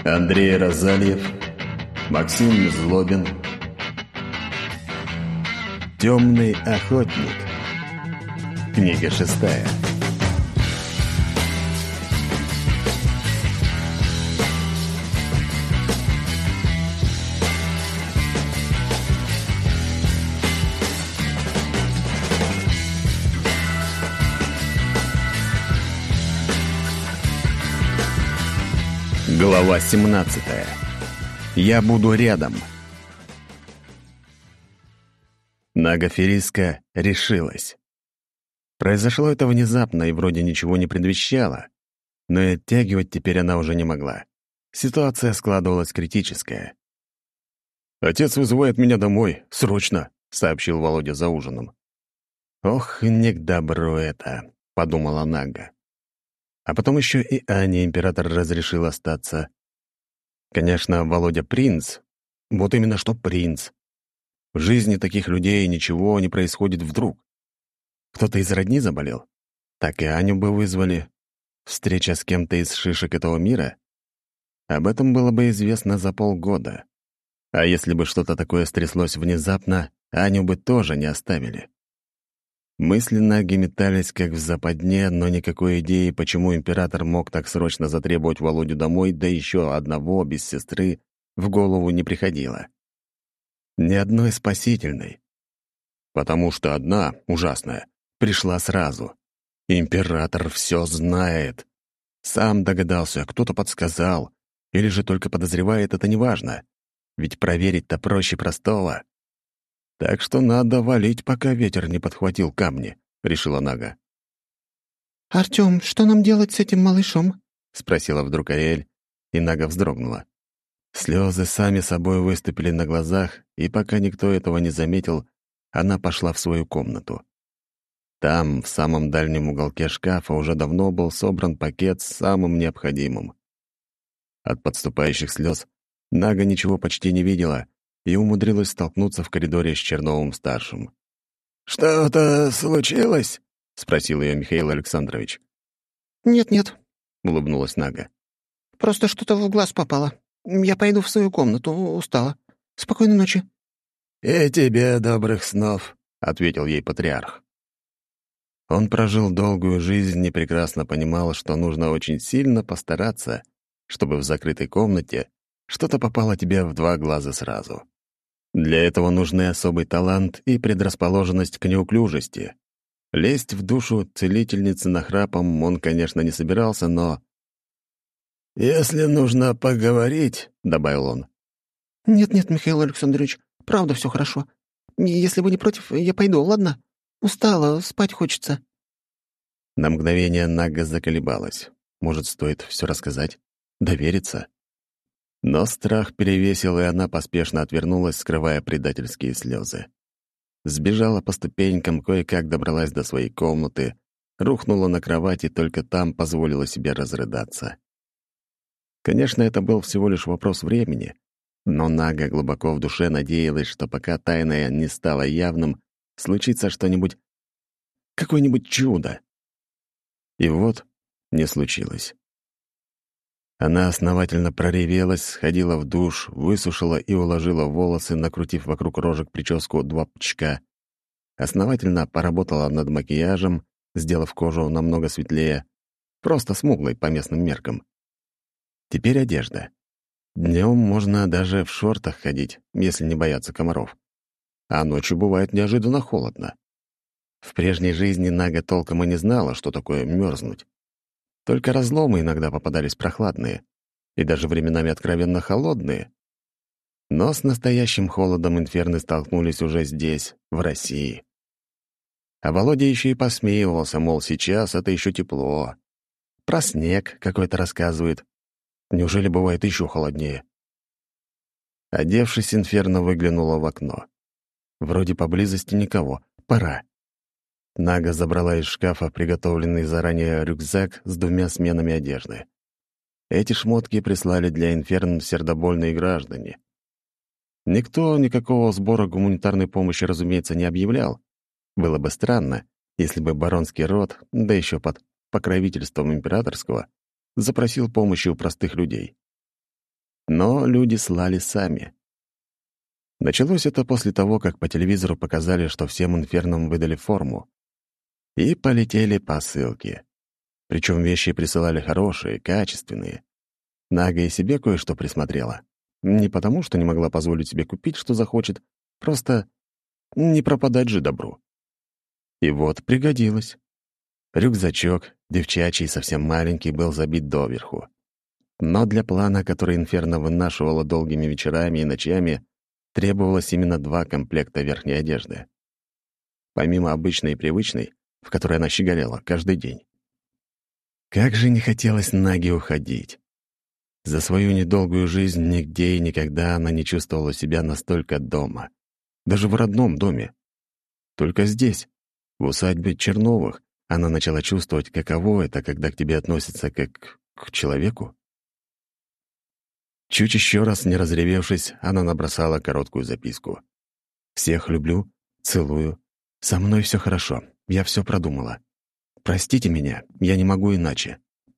Андрей Розальев, Максим Злобин. «Темный охотник». Книга 6. Глава 17. Я буду рядом. Нага Фериска решилась. Произошло это внезапно и вроде ничего не предвещало, но и оттягивать теперь она уже не могла. Ситуация складывалась критическая. «Отец вызывает меня домой, срочно», — сообщил Володя за ужином. «Ох, не к добру это», — подумала Нага. А потом еще и Ане император разрешил остаться. Конечно, Володя принц. Вот именно что принц. В жизни таких людей ничего не происходит вдруг. Кто-то из родни заболел? Так и Аню бы вызвали. Встреча с кем-то из шишек этого мира? Об этом было бы известно за полгода. А если бы что-то такое стряслось внезапно, Аню бы тоже не оставили. Мысли Наги метались, как в западне, но никакой идеи, почему император мог так срочно затребовать Володю домой, да еще одного, без сестры, в голову не приходило. Ни одной спасительной. Потому что одна, ужасная, пришла сразу. Император все знает. Сам догадался, кто-то подсказал, или же только подозревает, это неважно. Ведь проверить-то проще простого. «Так что надо валить, пока ветер не подхватил камни», — решила Нага. «Артём, что нам делать с этим малышом?» — спросила вдруг Аэль, и Нага вздрогнула. Слезы сами собой выступили на глазах, и пока никто этого не заметил, она пошла в свою комнату. Там, в самом дальнем уголке шкафа, уже давно был собран пакет с самым необходимым. От подступающих слез Нага ничего почти не видела и умудрилась столкнуться в коридоре с Черновым-старшим. «Что-то случилось?» — спросил ее Михаил Александрович. «Нет-нет», — улыбнулась Нага. «просто что-то в глаз попало. Я пойду в свою комнату, устала. Спокойной ночи». «И тебе добрых снов», — ответил ей патриарх. Он прожил долгую жизнь и прекрасно понимал, что нужно очень сильно постараться, чтобы в закрытой комнате что-то попало тебе в 2 глаза сразу. Для этого нужны особый талант и предрасположенность к неуклюжести. Лезть в душу целительницы нахрапом он, конечно, не собирался, но... «Если нужно поговорить», — добавил он. «Нет-нет, Михаил Александрович, правда все хорошо. Если вы не против, я пойду, ладно? Устала, спать хочется». На мгновение Нага заколебалась. Может, стоит все рассказать? Довериться? Но страх перевесил, и она поспешно отвернулась, скрывая предательские слезы. Сбежала по ступенькам, кое-как добралась до своей комнаты, рухнула на кровать и только там позволила себе разрыдаться. Конечно, это был всего лишь вопрос времени, но Нага глубоко в душе надеялась, что пока тайное не стало явным, случится что-нибудь, какое-нибудь чудо. И вот не случилось. Она основательно проревелась, сходила в душ, высушила и уложила волосы, накрутив вокруг рожек прическу 2 пучка. Основательно поработала над макияжем, сделав кожу намного светлее, просто смуглой по местным меркам. Теперь одежда. Днем можно даже в шортах ходить, если не бояться комаров. А ночью бывает неожиданно холодно. В прежней жизни Нага толком и не знала, что такое мерзнуть. Только разломы иногда попадались прохладные, и даже временами откровенно холодные. Но с настоящим холодом инферны столкнулись уже здесь, в России. А Володя еще и посмеивался, мол, сейчас это еще тепло. Про снег какой-то рассказывает. Неужели бывает еще холоднее? Одевшись, инферно выглянула в окно. Вроде поблизости никого. Пора. Нага забрала из шкафа приготовленный заранее рюкзак с 2 сменами одежды. Эти шмотки прислали для инферн сердобольные граждане. Никто никакого сбора гуманитарной помощи, разумеется, не объявлял. Было бы странно, если бы баронский род, да еще под покровительством императорского, запросил помощи у простых людей. Но люди слали сами. Началось это после того, как по телевизору показали, что всем инфернам выдали форму. И полетели посылки. Причем вещи присылали хорошие, качественные. Нага и себе кое-что присмотрела. Не потому, что не могла позволить себе купить, что захочет, просто не пропадать же добру. И вот пригодилось. Рюкзачок, девчачий, совсем маленький, был забит доверху. Но для плана, который Инферно вынашивала долгими вечерами и ночами, требовалось именно 2 комплекта верхней одежды. Помимо обычной и привычной, в которой она щеголяла каждый день. Как же не хотелось Наге уходить. За свою недолгую жизнь нигде и никогда она не чувствовала себя настолько дома. Даже в родном доме. Только здесь, в усадьбе Черновых, она начала чувствовать, каково это, когда к тебе относятся как к человеку. Чуть еще раз не разревевшись, она набросала короткую записку. «Всех люблю, целую. Со мной все хорошо, я все продумала. Простите меня, я не могу иначе».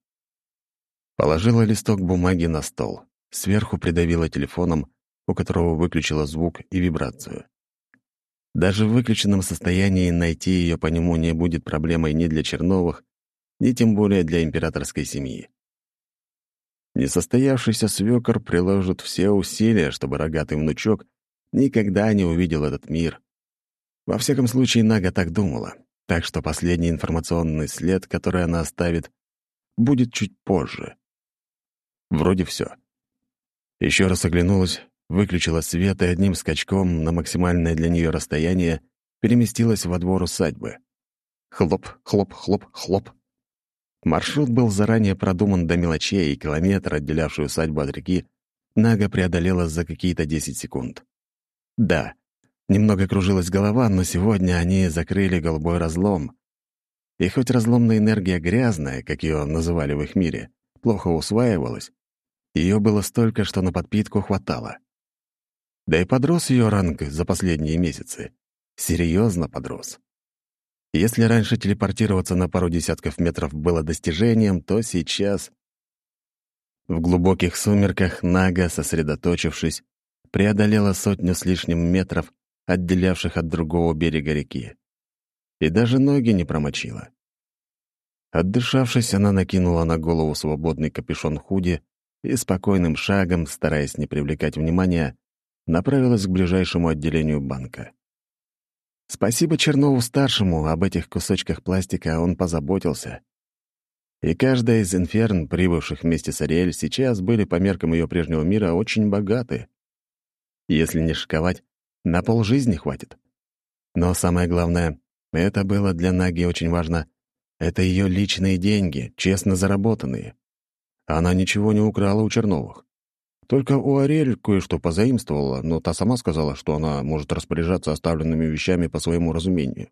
Положила листок бумаги на стол. Сверху придавила телефоном, у которого выключила звук и вибрацию. Даже в выключенном состоянии найти ее по нему не будет проблемой ни для Черновых, ни тем более для императорской семьи. Несостоявшийся свёкор приложит все усилия, чтобы рогатый внучок никогда не увидел этот мир. Во всяком случае, Нага так думала, так что последний информационный след, который она оставит, будет чуть позже. Вроде все. Еще раз оглянулась, выключила свет и одним скачком на максимальное для нее расстояние переместилась во двор усадьбы. Хлоп, хлоп, хлоп, хлоп. Маршрут был заранее продуман до мелочей, и километр, отделявший усадьбу от реки, Нага преодолела за какие-то 10 секунд. Да, немного кружилась голова, но сегодня они закрыли голубой разлом. И хоть разломная энергия грязная, как ее называли в их мире, плохо усваивалась, ее было столько, что на подпитку хватало. Да и подрос ее ранг за последние месяцы. Серьезно подрос. Если раньше телепортироваться на пару десятков метров было достижением, то сейчас... В глубоких сумерках Нага, сосредоточившись, преодолела 100 с лишним метров, отделявших от другого берега реки. И даже ноги не промочила. Отдышавшись, она накинула на голову свободный капюшон худи и спокойным шагом, стараясь не привлекать внимания, направилась к ближайшему отделению банка. Спасибо Чернову-старшему, об этих кусочках пластика он позаботился. И каждая из инферн, прибывших вместе с Ариэль, сейчас были по меркам ее прежнего мира очень богаты. Если не шиковать, на полжизни хватит. Но самое главное, это было для Наги очень важно, это ее личные деньги, честно заработанные. Она ничего не украла у Черновых. Только у Ариэль кое-что позаимствовала, но та сама сказала, что она может распоряжаться оставленными вещами по своему разумению.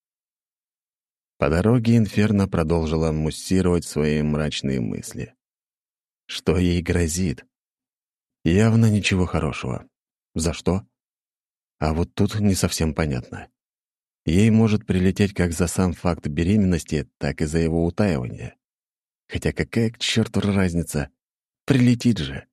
По дороге Инферно продолжила муссировать свои мрачные мысли. Что ей грозит? Явно ничего хорошего. За что? А вот тут не совсем понятно. Ей может прилететь как за сам факт беременности, так и за его утаивание. Хотя какая к черту разница? Прилетит же.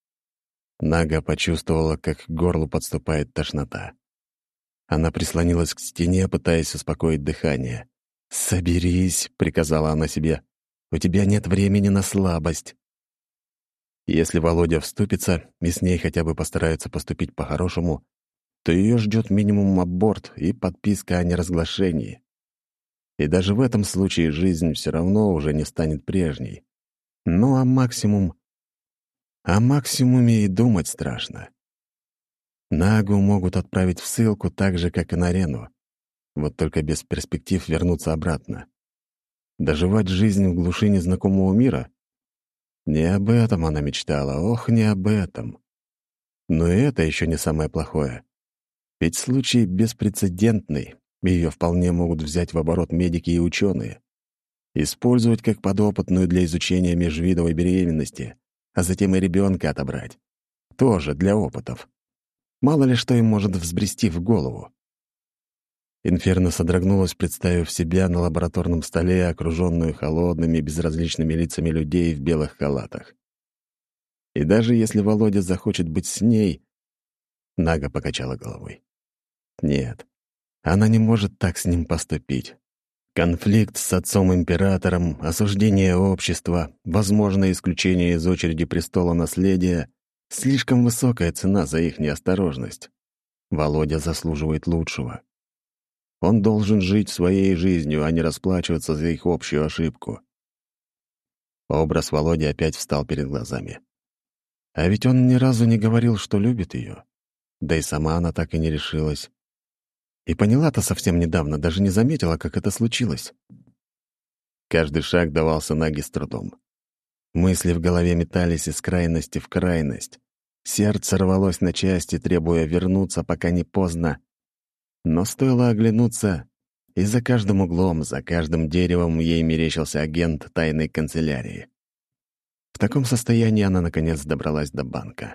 Нага почувствовала, как к горлу подступает тошнота. Она прислонилась к стене, пытаясь успокоить дыхание. «Соберись», — приказала она себе. «У тебя нет времени на слабость». Если Володя вступится и с ней хотя бы постараются поступить по-хорошему, то ее ждет минимум аборт и подписка о неразглашении. И даже в этом случае жизнь все равно уже не станет прежней. Ну а максимум... О максимуме и думать страшно. Нагу могут отправить в ссылку так же, как и на Рену. Вот только без перспектив вернуться обратно. Доживать жизнь в глуши незнакомого мира? Не об этом она мечтала, ох, не об этом. Но и это еще не самое плохое. Ведь случай беспрецедентный, и ее вполне могут взять в оборот медики и ученые. Использовать как подопытную для изучения межвидовой беременности, а затем и ребенка отобрать. Тоже для опытов. Мало ли что им может взбрести в голову. Инферно содрогнулась, представив себя на лабораторном столе, окруженную холодными, безразличными лицами людей в белых халатах. И даже если Володя захочет быть с ней... Нага покачала головой. Нет, она не может так с ним поступить. Конфликт с отцом-императором, осуждение общества, возможное исключение из очереди престола наследия — слишком высокая цена за их неосторожность. Володя заслуживает лучшего. Он должен жить своей жизнью, а не расплачиваться за их общую ошибку. Образ Володи опять встал перед глазами. А ведь он ни разу не говорил, что любит ее. Да и сама она так и не решилась. И поняла-то совсем недавно, даже не заметила, как это случилось. Каждый шаг давался Наге с трудом. Мысли в голове метались из крайности в крайность. Сердце рвалось на части, требуя вернуться, пока не поздно. Но стоило оглянуться, и за каждым углом, за каждым деревом ей мерещился агент тайной канцелярии. В таком состоянии она, наконец, добралась до банка.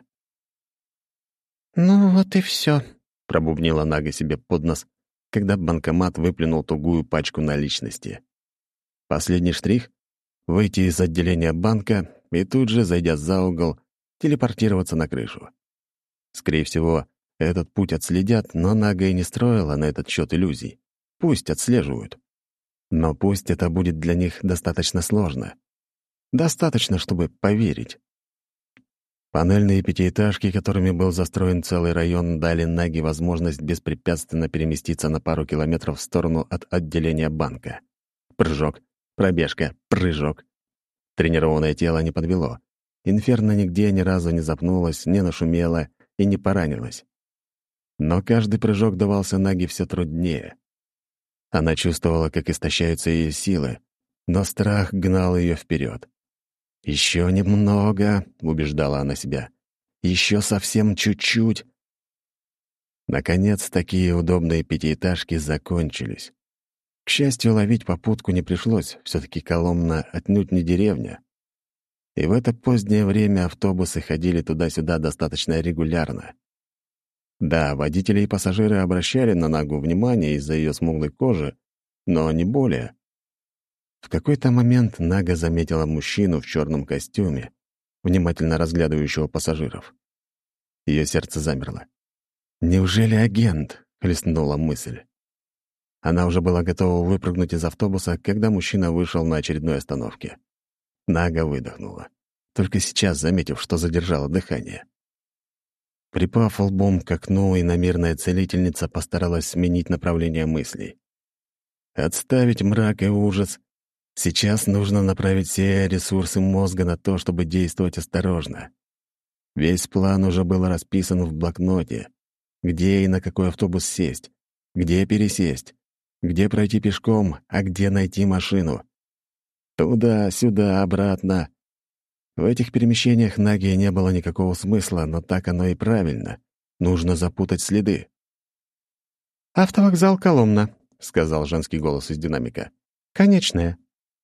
«Ну вот и все, Пробубнила Нага себе под нос, когда банкомат выплюнул тугую пачку наличности. Последний штрих — выйти из отделения банка и тут же, зайдя за угол, телепортироваться на крышу. Скорее всего, этот путь отследят, но Нага и не строила на этот счет иллюзий. Пусть отслеживают. Но пусть это будет для них достаточно сложно. Достаточно, чтобы поверить. Панельные пятиэтажки, которыми был застроен целый район, дали Наге возможность беспрепятственно переместиться на пару километров в сторону от отделения банка. Прыжок, пробежка, прыжок. Тренированное тело не подвело. Инферно нигде ни разу не запнулась, не нашумела и не поранилась. Но каждый прыжок давался Наге все труднее. Она чувствовала, как истощаются ее силы, но страх гнал ее вперед. «Еще немного», — убеждала она себя. «Еще совсем чуть-чуть». Наконец, такие удобные пятиэтажки закончились. К счастью, ловить попутку не пришлось, все-таки Коломна отнюдь не деревня. И в это позднее время автобусы ходили туда-сюда достаточно регулярно. Да, водители и пассажиры обращали на Нагу внимание из-за ее смуглой кожи, но не более. В какой-то момент Нага заметила мужчину в черном костюме, внимательно разглядывающего пассажиров. Ее сердце замерло. «Неужели агент?» — хлестнула мысль. Она уже была готова выпрыгнуть из автобуса, когда мужчина вышел на очередной остановке. Нага выдохнула, только сейчас заметив, что задержала дыхание. Припав лбом к окну, иномирная целительница постаралась сменить направление мыслей. Отставить мрак и ужас. Сейчас нужно направить все ресурсы мозга на то, чтобы действовать осторожно. Весь план уже был расписан в блокноте. Где и на какой автобус сесть, где пересесть, где пройти пешком, а где найти машину. Туда, сюда, обратно. В этих перемещениях Наги не было никакого смысла, но так оно и правильно. Нужно запутать следы. «Автовокзал Коломна», — сказал женский голос из динамика. «Конечная».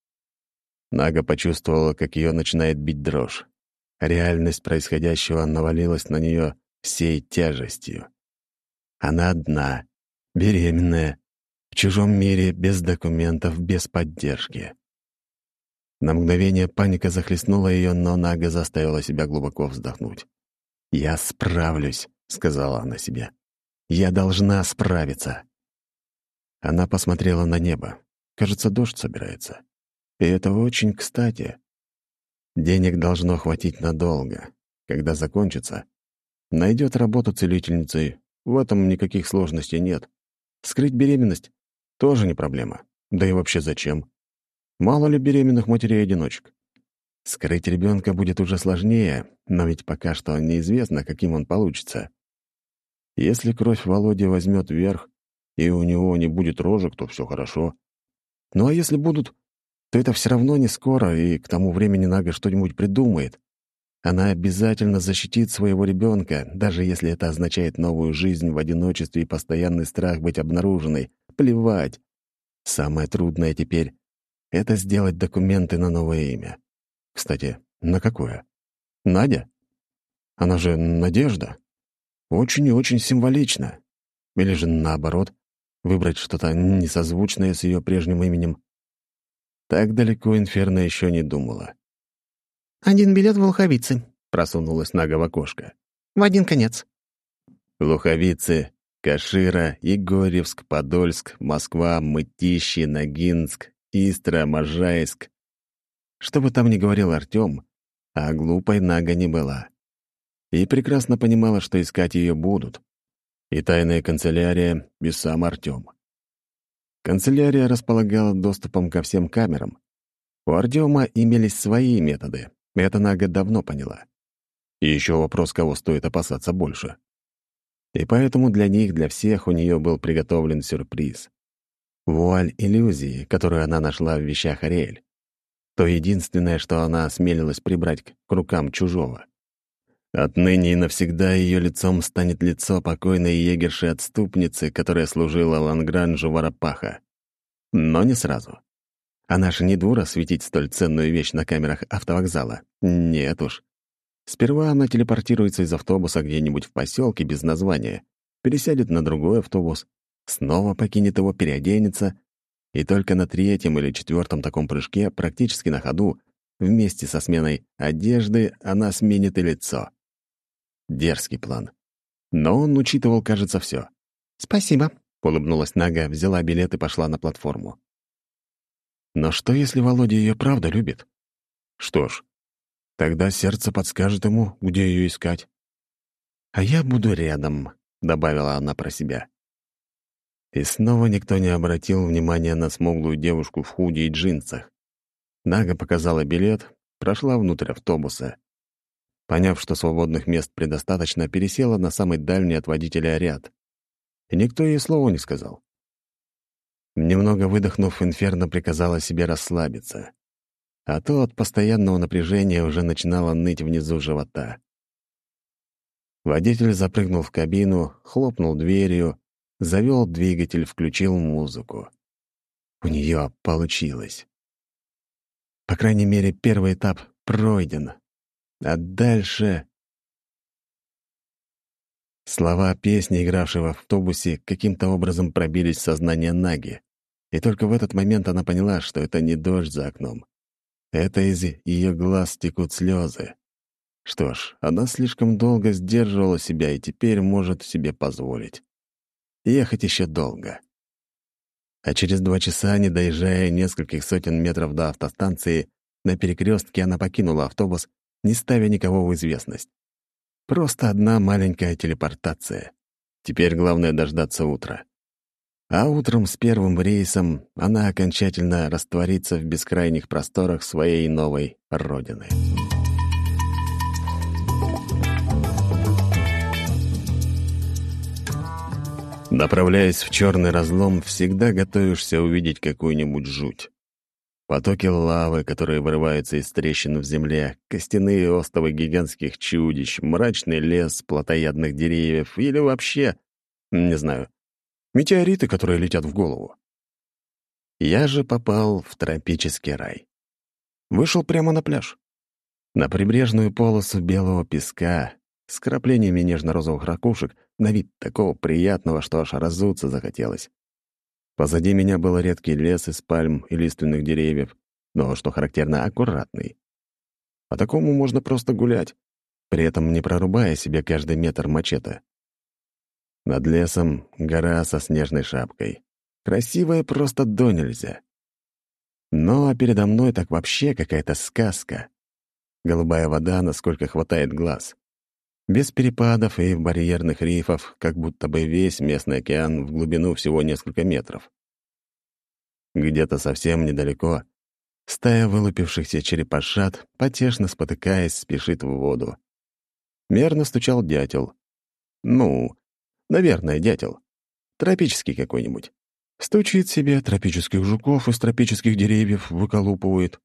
Нага почувствовала, как ее начинает бить дрожь. Реальность происходящего навалилась на нее всей тяжестью. Она одна, беременная, в чужом мире, без документов, без поддержки. На мгновение паника захлестнула ее, но Нага заставила себя глубоко вздохнуть. «Я справлюсь», — сказала она себе. «Я должна справиться». Она посмотрела на небо. Кажется, дождь собирается. И это очень кстати. Денег должно хватить надолго. Когда закончится, найдет работу целительницей. В этом никаких сложностей нет. Скрыть беременность — тоже не проблема. Да и вообще зачем? Мало ли беременных матерей-одиночек. Скрыть ребенка будет уже сложнее, но ведь пока что неизвестно, каким он получится. Если кровь Володи возьмет верх, и у него не будет рожек, то все хорошо. Ну а если будут, то это все равно не скоро, и к тому времени Нага что-нибудь придумает. Она обязательно защитит своего ребенка, даже если это означает новую жизнь в одиночестве и постоянный страх быть обнаруженной. Плевать. Самое трудное теперь — это сделать документы на новое имя. Кстати, на какое? Надя? Она же Надежда. Очень и очень символично. Или же наоборот, выбрать что-то несозвучное с ее прежним именем. Так далеко Инферно еще не думала. «Один билет в Волховицы», просунулась Нага в окошко. В один конец. Луховицы, Кашира, Егорьевск, Подольск, Москва, Мытищи, Ногинск, Истра, Можайск. Что бы там ни говорил Артём, а глупой Нага не была. И прекрасно понимала, что искать ее будут. И тайная канцелярия, и сам Артём. Канцелярия располагала доступом ко всем камерам. У Артёма имелись свои методы. Это Нага давно поняла. И еще вопрос, кого стоит опасаться больше. И поэтому для них, для всех у нее был приготовлен сюрприз. Вуаль иллюзии, которую она нашла в вещах Ариэль. То единственное, что она осмелилась прибрать к рукам чужого. Отныне и навсегда ее лицом станет лицо покойной егерши-отступницы, которая служила Лангранжу Варапаха. Но не сразу. Она же не дура светить столь ценную вещь на камерах автовокзала. Нет уж. Сперва она телепортируется из автобуса где-нибудь в поселке без названия, пересядет на другой автобус, снова покинет его, переоденется, и только на третьем или четвертом таком прыжке, практически на ходу, вместе со сменой одежды, она сменит и лицо. Дерзкий план. Но он учитывал, кажется, все. «Спасибо», — улыбнулась Нага, взяла билет и пошла на платформу. Но что, если Володя ее правда любит? Что ж, тогда сердце подскажет ему, где ее искать. «А я буду рядом», — добавила она про себя. И снова никто не обратил внимания на смуглую девушку в худи и джинсах. Нага показала билет, прошла внутрь автобуса. Поняв, что свободных мест предостаточно, пересела на самый дальний от водителя ряд. И никто ей слова не сказал. Немного выдохнув, Инферно приказала себе расслабиться. А то от постоянного напряжения уже начинало ныть внизу живота. Водитель запрыгнул в кабину, хлопнул дверью, завел двигатель, включил музыку. У нее получилось. По крайней мере, первый этап пройден. А дальше... Слова песни, игравшей в автобусе, каким-то образом пробились в сознание Наги. И только в этот момент она поняла, что это не дождь за окном. Это из ее глаз текут слезы. Что ж, она слишком долго сдерживала себя и теперь может себе позволить. Ехать еще долго. А через 2 часа, не доезжая нескольких сотен метров до автостанции, на перекрестке она покинула автобус, не ставя никого в известность. Просто одна маленькая телепортация. Теперь главное дождаться утра. А утром с первым рейсом она окончательно растворится в бескрайних просторах своей новой родины. Направляясь в черный разлом, всегда готовишься увидеть какую-нибудь жуть. Потоки лавы, которые вырываются из трещин в земле, костяные остовы гигантских чудищ, мрачный лес плотоядных деревьев или вообще, не знаю, метеориты, которые летят в голову. Я же попал в тропический рай. Вышел прямо на пляж. На прибрежную полосу белого песка с краплениями нежно-розовых ракушек, на вид такого приятного, что аж разуться захотелось. Позади меня был редкий лес из пальм и лиственных деревьев, но, что характерно, аккуратный. По такому можно просто гулять, при этом не прорубая себе каждый метр мачете. Над лесом гора со снежной шапкой. Красивая просто до нельзя. Ну, а передо мной так вообще какая-то сказка. Голубая вода, насколько хватает глаз. Без перепадов и барьерных рифов, как будто бы весь местный океан в глубину всего несколько метров. Где-то совсем недалеко стая вылупившихся черепашат, потешно спотыкаясь, спешит в воду. Мерно стучал дятел. Ну, наверное, дятел. Тропический какой-нибудь. Стучит себе, тропических жуков из тропических деревьев выколупывает.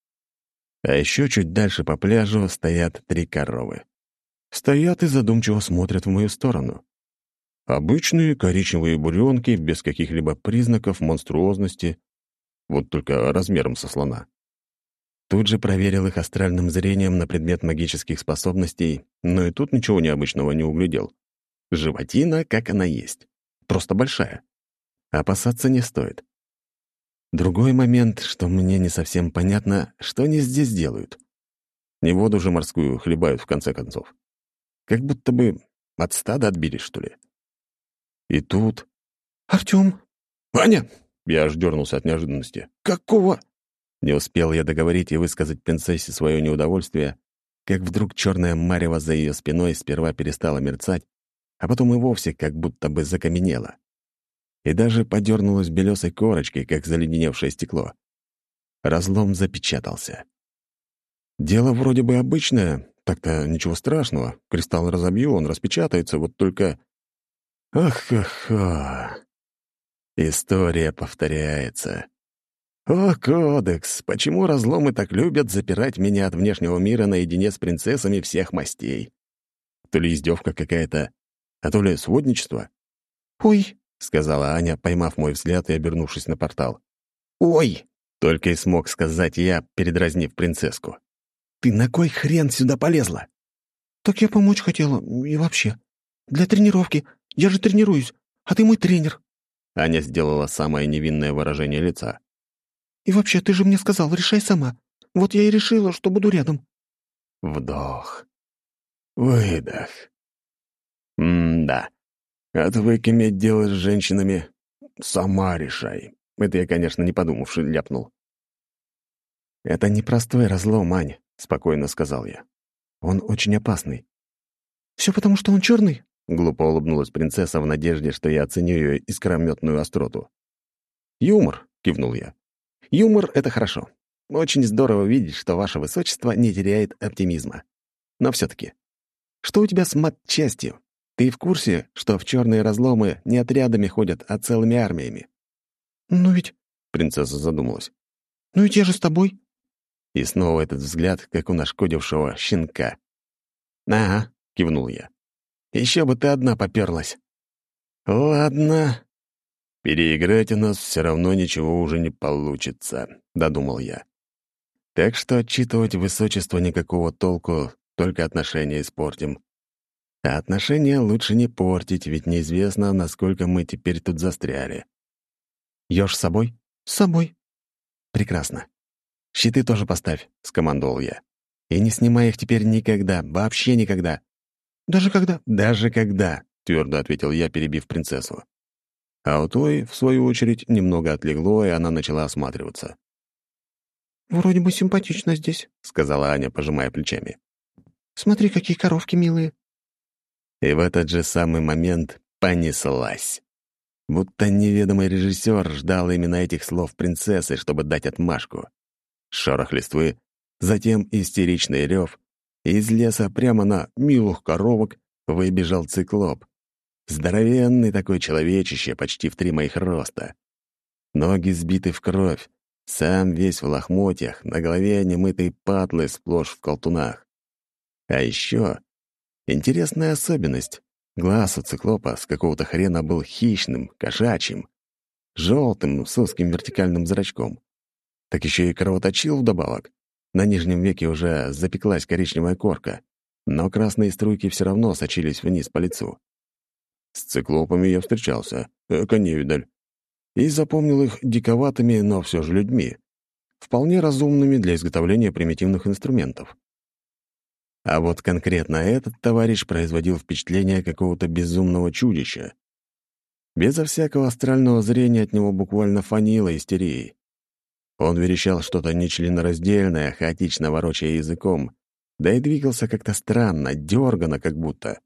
А еще чуть дальше по пляжу стоят 3 коровы. Стоят и задумчиво смотрят в мою сторону. Обычные коричневые буренки, без каких-либо признаков монструозности, вот только размером со слона. Тут же проверил их астральным зрением на предмет магических способностей, но и тут ничего необычного не углядел. Животина, как она есть. Просто большая. Опасаться не стоит. Другой момент, что мне не совсем понятно, что они здесь делают. Не воду же морскую хлебают, в конце концов. Как будто бы от стада отбились, что ли. И тут... «Артём!» «Аня!» Я аж дернулся от неожиданности. «Какого?» Не успел я договорить и высказать принцессе свое неудовольствие, как вдруг черная марево за ее спиной сперва перестала мерцать, а потом и вовсе как будто бы закаменела. И даже подернулась белесой корочкой, как заледеневшее стекло. Разлом запечатался. Дело вроде бы обычное, так-то ничего страшного. Кристалл разобью, он распечатается, вот только... Ах-ха-ха! История повторяется. О, Кодекс, почему разломы так любят запирать меня от внешнего мира наедине с принцессами всех мастей? То ли издевка какая-то, а то ли сводничество? «Ой!» — сказала Аня, поймав мой взгляд и обернувшись на портал. «Ой!» — только и смог сказать я, передразнив принцесску. «Ты на кой хрен сюда полезла?» «Так я помочь хотела. И вообще. Для тренировки. Я же тренируюсь. А ты мой тренер. Аня сделала самое невинное выражение лица. И вообще, ты же мне сказал, решай сама. Вот я и решила, что буду рядом». Вдох. Выдох. Да. Отвык иметь дело с женщинами. Сама решай. Это я, конечно, не подумавши, ляпнул. «Это непростой разлом, Ань», — спокойно сказал я. «Он очень опасный». «Все потому, что он черный?» — глупо улыбнулась принцесса в надежде, что я оценю ее искрометную остроту. «Юмор», — кивнул я. «Юмор — это хорошо. Очень здорово видеть, что ваше высочество не теряет оптимизма. Но все-таки, что у тебя с матчастью? Ты в курсе, что в черные разломы не отрядами ходят, а целыми армиями?» «Ну ведь...» — принцесса задумалась. «Ну ведь я же с тобой». И снова этот взгляд, как у нашкодившего щенка. «Ага», — кивнул я. «Еще бы ты одна поперлась». «Ладно. Переиграть у нас все равно ничего уже не получится», — додумал я. «Так что отчитывать высочество никакого толку, только отношения испортим. А отношения лучше не портить, ведь неизвестно, насколько мы теперь тут застряли». «Ёж с собой?» «С собой». «Прекрасно. Щиты тоже поставь», — скомандовал я. «И не снимай их теперь никогда, вообще никогда». «Даже когда...» «Даже когда», — твердо ответил я, перебив принцессу. А у той, в свою очередь, немного отлегло, и она начала осматриваться. «Вроде бы симпатично здесь», — сказала Аня, пожимая плечами. «Смотри, какие коровки милые». И в этот же самый момент понеслась. Будто неведомый режиссер ждал именно этих слов принцессы, чтобы дать отмашку. Шорох листвы, затем истеричный рев, и из леса прямо на милых коровок выбежал циклоп. Здоровенный такой человечище, почти в 3 моих роста. Ноги сбиты в кровь, сам весь в лохмотьях, на голове немытые патлы сплошь в колтунах. А еще интересная особенность. Глаз у циклопа с какого-то хрена был хищным, кошачьим, желтым, с узким вертикальным зрачком. Так еще и кровоточил вдобавок. На нижнем веке уже запеклась коричневая корка, но красные струйки все равно сочились вниз по лицу. С циклопами я встречался, невидаль, и запомнил их диковатыми, но все же людьми, вполне разумными для изготовления примитивных инструментов. А вот конкретно этот товарищ производил впечатление какого-то безумного чудища. Безо всякого астрального зрения от него буквально фанило истерией. Он верещал что-то нечленораздельное, хаотично ворочая языком, да и двигался как-то странно, дёрганно как будто.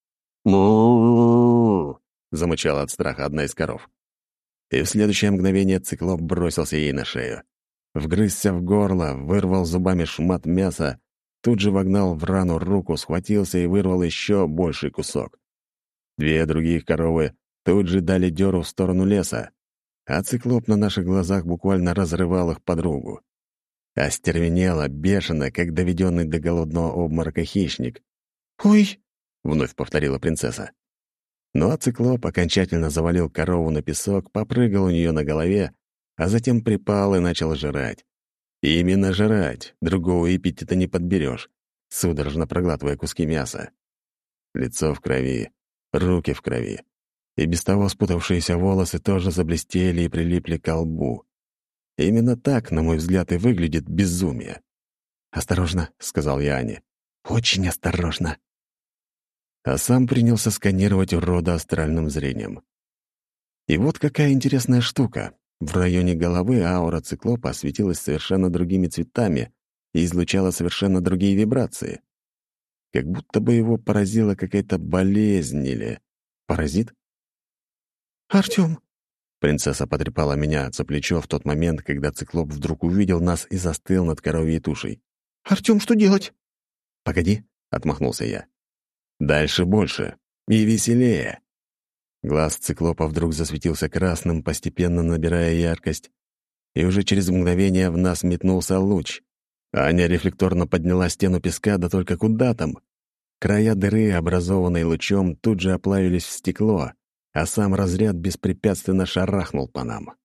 «Му-у-у-у!» — замычала от страха одна из коров. И в следующее мгновение циклоп бросился ей на шею. Вгрызся в горло, вырвал зубами шмат мяса, тут же вогнал в рану руку, схватился и вырвал еще больший кусок. 2 других коровы тут же дали дёру в сторону леса, а циклоп на наших глазах буквально разрывал их подругу. Остервенело, бешено, как доведенный до голодного обморока хищник. «Ой!» — вновь повторила принцесса. Ну а циклоп окончательно завалил корову на песок, попрыгал у нее на голове, а затем припал и начал жрать. И именно жрать, другого эпитета не подберешь, судорожно проглатывая куски мяса. Лицо в крови, руки в крови. И без того спутавшиеся волосы тоже заблестели и прилипли к лбу. Именно так, на мой взгляд, и выглядит безумие. «Осторожно», — сказал я Ане. «Очень осторожно». А сам принялся сканировать урода астральным зрением. И вот какая интересная штука. В районе головы аура циклопа светилась совершенно другими цветами и излучала совершенно другие вибрации. Как будто бы его поразила какая-то болезнь или... Паразит? «Артём!» Принцесса потрепала меня за плечо в тот момент, когда циклоп вдруг увидел нас и застыл над коровьей тушей. «Артём, что делать?» «Погоди», — отмахнулся я. «Дальше больше. И веселее». Глаз циклопа вдруг засветился красным, постепенно набирая яркость, и уже через мгновение в нас метнулся луч. Аня рефлекторно подняла стену песка, да только куда там? Края дыры, образованной лучом, тут же оплавились в стекло, а сам разряд беспрепятственно шарахнул по нам.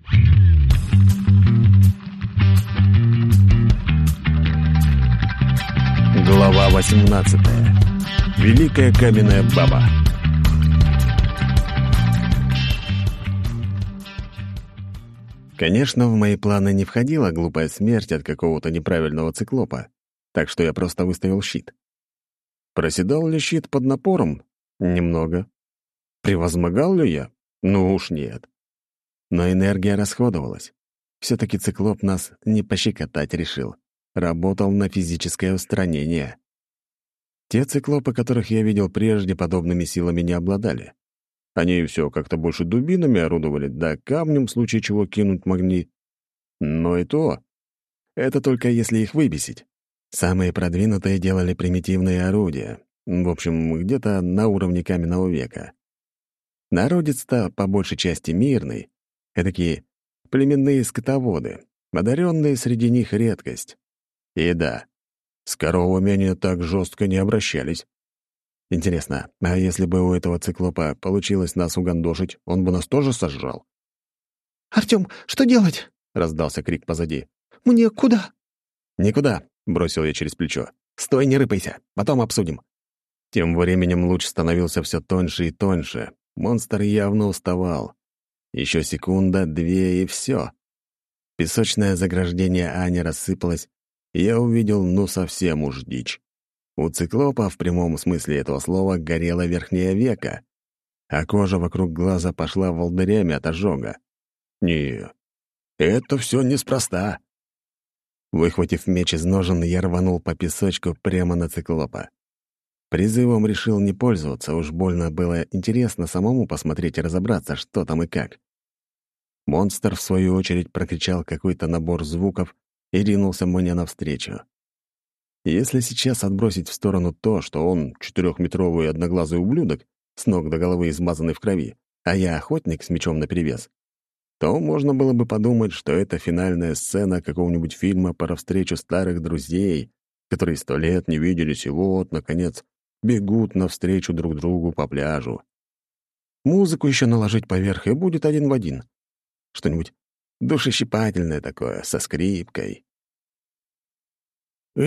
Глава 18. Великая каменная баба. Конечно, в мои планы не входила глупая смерть от какого-то неправильного циклопа, так что я просто выставил щит. Проседал ли щит под напором? Немного. Превозмогал ли я? Ну уж нет. Но энергия расходовалась. Все-таки циклоп нас не пощекотать решил. Работал на физическое устранение. Те циклопы, которых я видел прежде, подобными силами не обладали. Они все как-то больше дубинами орудовали, да камнем в случае чего кинуть могли. Но и то. Это только если их выбесить. Самые продвинутые делали примитивные орудия. В общем, где-то на уровне каменного века. Народец-то по большей части мирный. Эдакие племенные скотоводы. Одаренные среди них редкость. И да, с коровами они так жестко не обращались. Интересно, а если бы у этого циклопа получилось нас угандошить, он бы нас тоже сожрал? «Артём, что делать?» — раздался крик позади. «Мне куда?» «Никуда», — бросил я через плечо. «Стой, не рыпайся, потом обсудим». Тем временем луч становился все тоньше и тоньше. Монстр явно уставал. Еще секунда, две, и все. Песочное заграждение Ани рассыпалось, и я увидел ну совсем уж дичь. У циклопа, в прямом смысле этого слова, горело верхнее веко, а кожа вокруг глаза пошла волдырями от ожога. Не, это все неспроста. Выхватив меч из ножен, я рванул по песочку прямо на циклопа. Призывом решил не пользоваться, уж больно было интересно самому посмотреть и разобраться, что там и как. Монстр, в свою очередь, прокричал какой-то набор звуков и ринулся мне навстречу. Если сейчас отбросить в сторону то, что он четырехметровый одноглазый ублюдок, с ног до головы измазанный в крови, а я охотник с мечом наперевес, то можно было бы подумать, что это финальная сцена какого-нибудь фильма про встречу старых друзей, которые 100 лет не виделись и вот, наконец, бегут навстречу друг другу по пляжу. Музыку еще наложить поверх, и будет один в один. Что-нибудь душещипательное такое, со скрипкой. До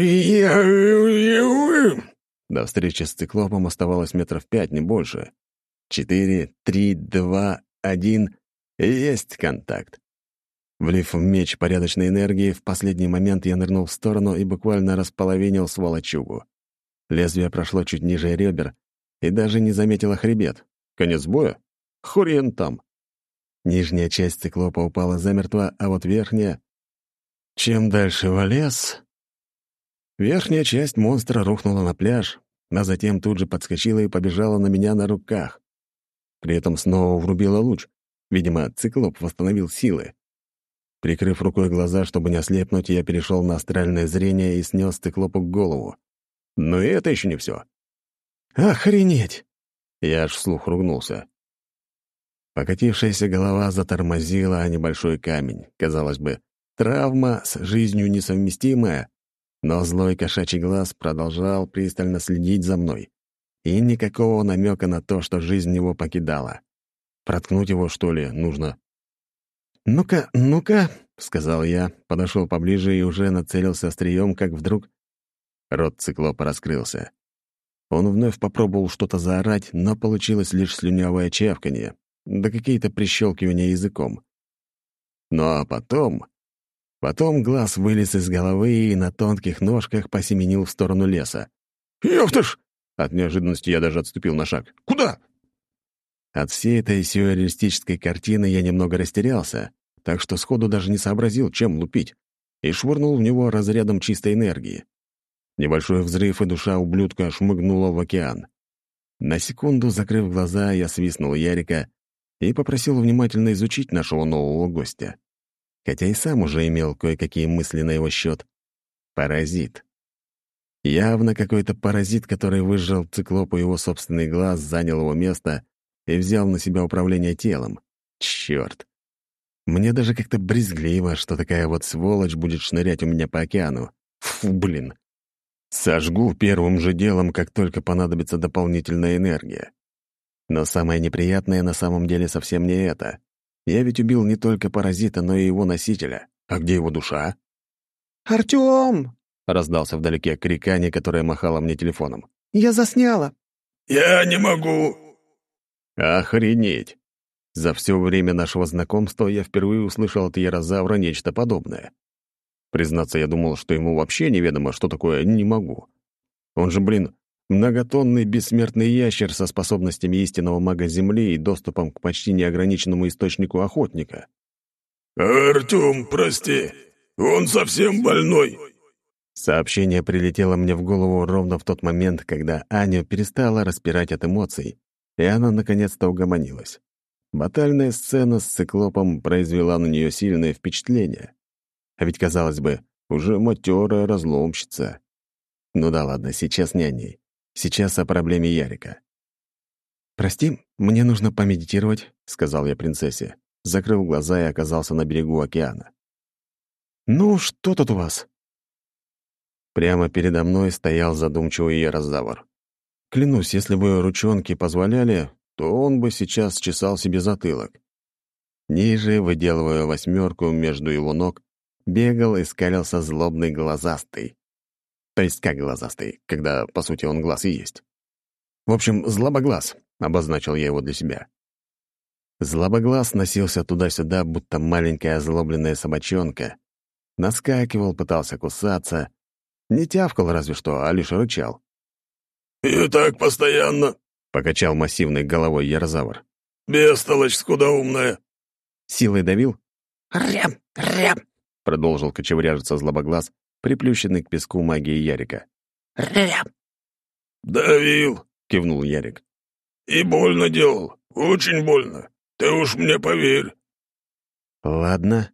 встречи с циклопом оставалось 5 метров, не больше. 4, 3, 2, 1. Есть контакт. Влив в меч порядочной энергии, в последний момент я нырнул в сторону и буквально располовинил сволочугу. Лезвие прошло чуть ниже ребер и даже не заметило хребет. Конец боя? Хрен там. Нижняя часть циклопа упала замертво, а вот верхняя... Чем дальше в лес... Верхняя часть монстра рухнула на пляж, а затем тут же подскочила и побежала на меня на руках. При этом снова врубила луч. Видимо, циклоп восстановил силы. Прикрыв рукой глаза, чтобы не ослепнуть, я перешел на астральное зрение и снес циклопу голову. Но и это еще не все. «Охренеть!» Я аж вслух ругнулся. Покатившаяся голова затормозила, а небольшой камень. Казалось бы, травма с жизнью несовместимая, но злой кошачий глаз продолжал пристально следить за мной. И никакого намека на то, что жизнь его покидала. Проткнуть его, что ли, нужно? «Ну-ка, ну-ка», — сказал я, подошел поближе и уже нацелился острием, как вдруг... Рот циклопа раскрылся. Он вновь попробовал что-то заорать, но получилось лишь слюнявое чавканье, да какие-то прищелкивания языком. Ну а потом Потом глаз вылез из головы и на тонких ножках посеменил в сторону леса. «Ёптыш!» От неожиданности я даже отступил на шаг. «Куда?» От всей этой сюрреалистической картины я немного растерялся, так что сходу даже не сообразил, чем лупить, и швырнул в него разрядом чистой энергии. Небольшой взрыв, и душа ублюдка шмыгнула в океан. На секунду, закрыв глаза, я свистнул Ярика и попросил внимательно изучить нашего нового гостя. Хотя и сам уже имел кое-какие мысли на его счет. Паразит. Явно какой-то паразит, который выжжал циклопу его собственный глаз, занял его место и взял на себя управление телом. Чёрт. Мне даже как-то брезгливо, что такая вот сволочь будет шнырять у меня по океану. Фу, блин. Сожгу первым же делом, как только понадобится дополнительная энергия. Но самое неприятное на самом деле совсем не это. Я ведь убил не только паразита, но и его носителя. А где его душа? «Артём!» — раздался вдалеке крик Ани, которая махала мне телефоном. «Я засняла!» «Я не могу!» Охренеть! За все время нашего знакомства я впервые услышал от Ярозавра нечто подобное. Признаться, я думал, что ему вообще неведомо, что такое «не могу». Он же, блин, многотонный бессмертный ящер со способностями истинного мага Земли и доступом к почти неограниченному источнику охотника. «Артём, прости, он совсем больной!» Сообщение прилетело мне в голову ровно в тот момент, когда Аню перестала распирать от эмоций, и она наконец-то угомонилась. Батальная сцена с циклопом произвела на нее сильное впечатление. А ведь, казалось бы, уже матерая разломщица. Ну да ладно, сейчас не о ней. Сейчас о проблеме Ярика. «Прости, мне нужно помедитировать», — сказал я принцессе. Закрыл глаза и оказался на берегу океана. «Ну, что тут у вас?» Прямо передо мной стоял задумчивый Ярозавр. Клянусь, если бы ручонки позволяли, то он бы сейчас чесал себе затылок. Ниже, выделывая восьмерку между его ног, бегал и скалился злобный глазастый. То есть как глазастый, когда, по сути, он глаз и есть. В общем, злобоглаз, обозначил я его для себя. Злобоглаз носился туда-сюда, будто маленькая озлобленная собачонка. Наскакивал, пытался кусаться. Не тявкал разве что, а лишь рычал. «И так постоянно!» — покачал массивной головой Ярозавр. «Бестолочь скудоумная!» Силой давил? «Рям! Рям! — продолжил кочевряжиться злобоглаз, приплющенный к песку магии Ярика. Рям!» «Давил!» — кивнул Ярик. «И больно делал, очень больно. Ты уж мне поверь». «Ладно».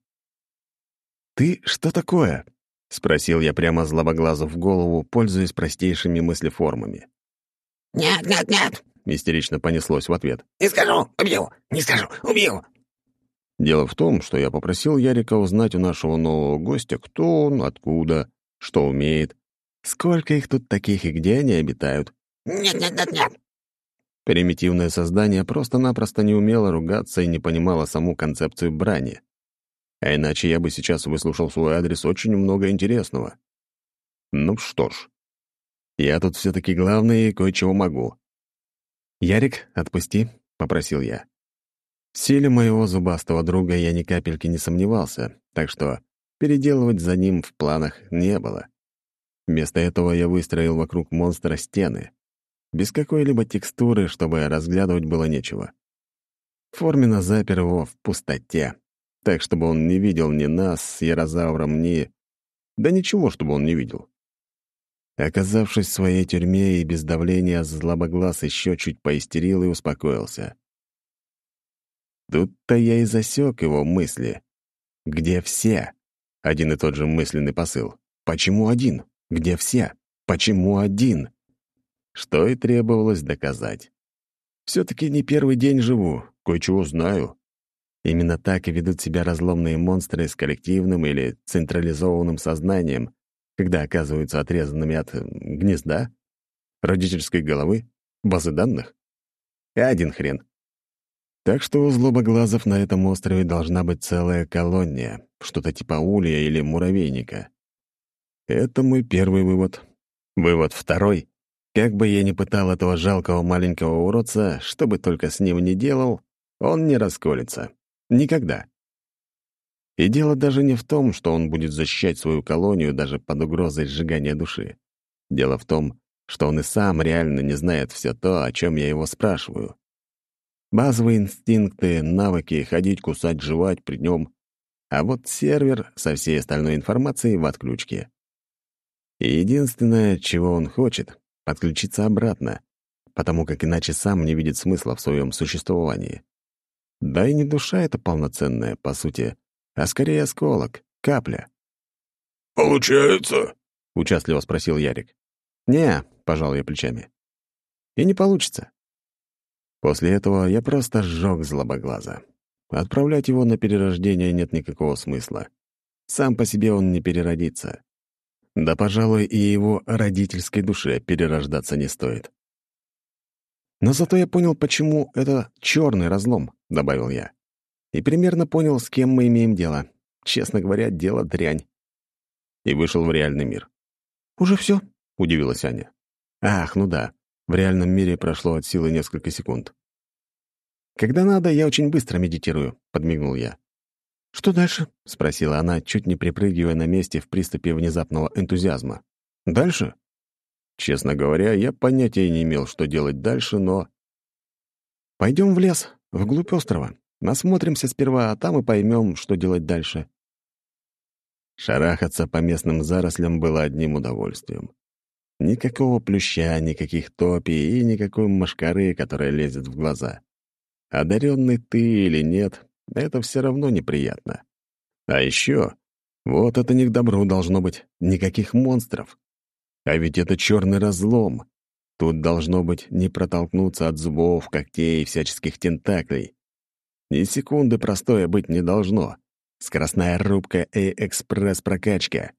«Ты что такое?» — спросил я прямо злобоглазу в голову, пользуясь простейшими мыслеформами. «Нет, нет, нет! Истерично понеслось в ответ. Не скажу, убью! Не скажу, убью!» Дело в том, что я попросил Ярика узнать у нашего нового гостя, кто он, откуда, что умеет, сколько их тут таких и где они обитают. «Нет, нет, нет, нет!» Примитивное создание просто-напросто не умело ругаться и не понимало саму концепцию брани. А иначе я бы сейчас выслушал в свой адрес очень много интересного. Ну что ж, я тут все-таки главный и кое-чего могу. «Ярик, отпусти», — попросил я. В силе моего зубастого друга я ни капельки не сомневался, так что переделывать за ним в планах не было. Вместо этого я выстроил вокруг монстра стены, без какой-либо текстуры, чтобы разглядывать было нечего. Форменно запер его в пустоте, так, чтобы он не видел ни нас с Ярозавром, ни... Да ничего, чтобы он не видел. Оказавшись в своей тюрьме и без давления, злобоглаз еще чуть поистерил и успокоился. Тут-то я и засек его мысли. Где все? Один и тот же мысленный посыл. Почему один? Где все? Почему один? Что и требовалось доказать. Все-таки не первый день живу, кое-чего знаю. Именно так и ведут себя разломные монстры с коллективным или централизованным сознанием, когда оказываются отрезанными от гнезда, родительской головы, базы данных. И один хрен. Так что у злобоглазов на этом острове должна быть целая колония, что-то типа улья или муравейника. Это мой первый вывод. Вывод второй. Как бы я ни пытал этого жалкого маленького уродца, что бы только с ним ни делал, он не расколется. Никогда. И дело даже не в том, что он будет защищать свою колонию даже под угрозой сжигания души. Дело в том, что он и сам реально не знает все то, о чем я его спрашиваю. Базовые инстинкты, навыки, ходить, кусать, жевать при нем. А вот сервер со всей остальной информацией в отключке. И единственное, чего он хочет — подключиться обратно, потому как иначе сам не видит смысла в своем существовании. Да и не душа это полноценная, по сути, а скорее осколок, капля. «Получается?» — участливо спросил Ярик. «Не», — пожал я плечами. «И не получится». После этого я просто сжег злобоглаза. Отправлять его на перерождение нет никакого смысла. Сам по себе он не переродится. Да, пожалуй, и его родительской душе перерождаться не стоит. «Но зато я понял, почему это черный разлом», — добавил я. «И примерно понял, с кем мы имеем дело. Честно говоря, дело дрянь». И вышел в реальный мир. «Уже все? Удивилась Аня. «Ах, ну да. В реальном мире прошло от силы несколько секунд». «Когда надо, я очень быстро медитирую», — подмигнул я. Что дальше?» — спросила она, чуть не припрыгивая на месте в приступе внезапного энтузиазма. «Дальше?» Честно говоря, я понятия не имел, что делать дальше, но... «Пойдем в лес, вглубь острова. Насмотримся сперва, а там и поймем, что делать дальше». Шарахаться по местным зарослям было одним удовольствием. Никакого плюща, никаких топий и никакой мошкары, которая лезет в глаза. Одаренный ты или нет, это все равно неприятно. А еще, вот это не к добру должно быть, никаких монстров. А ведь это черный разлом. Тут должно быть не протолкнуться от зубов, когтей и всяческих тентаклей. Ни секунды простоя быть не должно. Скоростная рубка и экспресс-прокачка.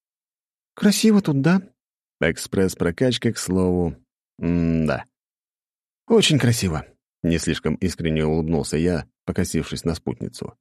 «Красиво тут, да?» Экспресс-прокачка, к слову. Да. Очень красиво. Не слишком искренне улыбнулся я, покосившись на спутницу.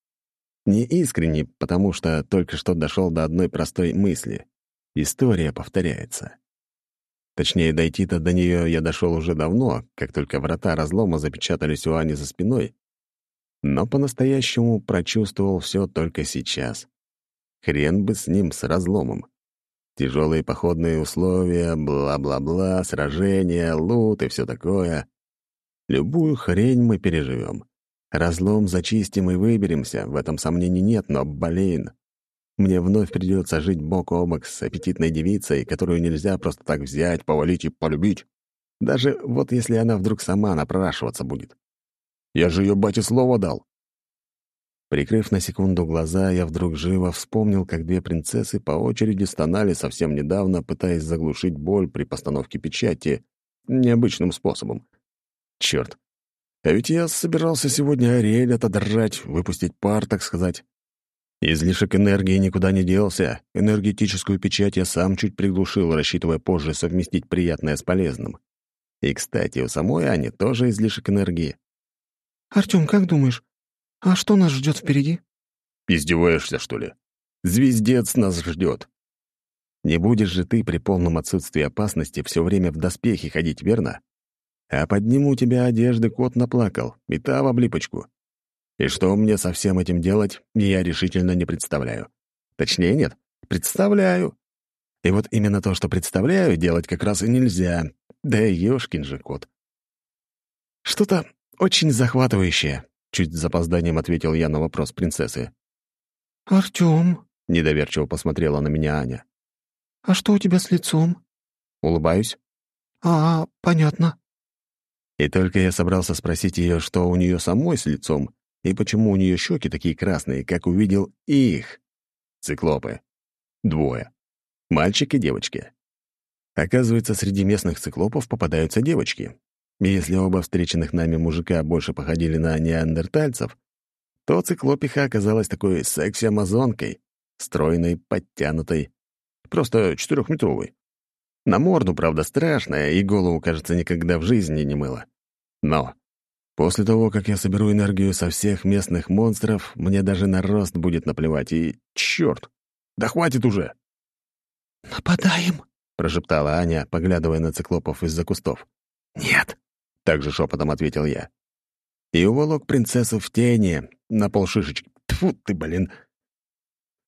Не искренне, потому что только что дошел до одной простой мысли. История повторяется. Точнее, дойти-то до нее я дошел уже давно, как только врата разлома запечатались у Ани за спиной. Но по-настоящему прочувствовал все только сейчас. Хрен бы с ним, с разломом. Тяжелые походные условия, бла-бла-бла, сражения, лут и все такое. Любую хрень мы переживем. Разлом зачистим и выберемся, в этом сомнений нет, но, блин, мне вновь придется жить бок о бок с аппетитной девицей, которую нельзя просто так взять, повалить и полюбить. Даже вот если она вдруг сама напрашиваться будет. Я же ее бате слово дал. Прикрыв на секунду глаза, я вдруг живо вспомнил, как две принцессы по очереди стонали совсем недавно, пытаясь заглушить боль при постановке печати необычным способом. Черт. А ведь я собирался сегодня Ариэль отодрать, выпустить пар, так сказать. Излишек энергии никуда не делся. Энергетическую печать я сам чуть приглушил, рассчитывая позже совместить приятное с полезным. И, кстати, у самой Ани тоже излишек энергии. «Артём, как думаешь, а что нас ждет впереди?» Издеваешься, что ли? Звездец нас ждет. Не будешь же ты при полном отсутствии опасности все время в доспехе ходить, верно? А под ним у тебя одежды кот наплакал, и та в облипочку. И что мне со всем этим делать, я решительно не представляю. Точнее, нет, представляю. И вот именно то, что представляю, делать как раз и нельзя. Да и ёшкин же кот. Что-то очень захватывающее, чуть с запозданием ответил я на вопрос принцессы. «Артём, Недоверчиво посмотрела на меня Аня. а что у тебя с лицом?» Улыбаюсь. Понятно». И только я собрался спросить ее, что у нее самой с лицом, и почему у нее щеки такие красные, как увидел их. Циклопы. Двое. Мальчик и девочка. Оказывается, среди местных циклопов попадаются девочки. И если оба встреченных нами мужика больше походили на неандертальцев, то циклопиха оказалась такой секси-амазонкой, стройной, подтянутой, просто 4-метровой. На морду, правда, страшная, и голову, кажется, никогда в жизни не мыла. Но после того, как я соберу энергию со всех местных монстров, мне даже на рост будет наплевать, и... Чёрт! Да хватит уже! «Нападаем», — прошептала Аня, поглядывая на циклопов из-за кустов. «Нет», — также шепотом ответил я. И уволок принцессу в тени на полшишечки. Тьфу ты, блин!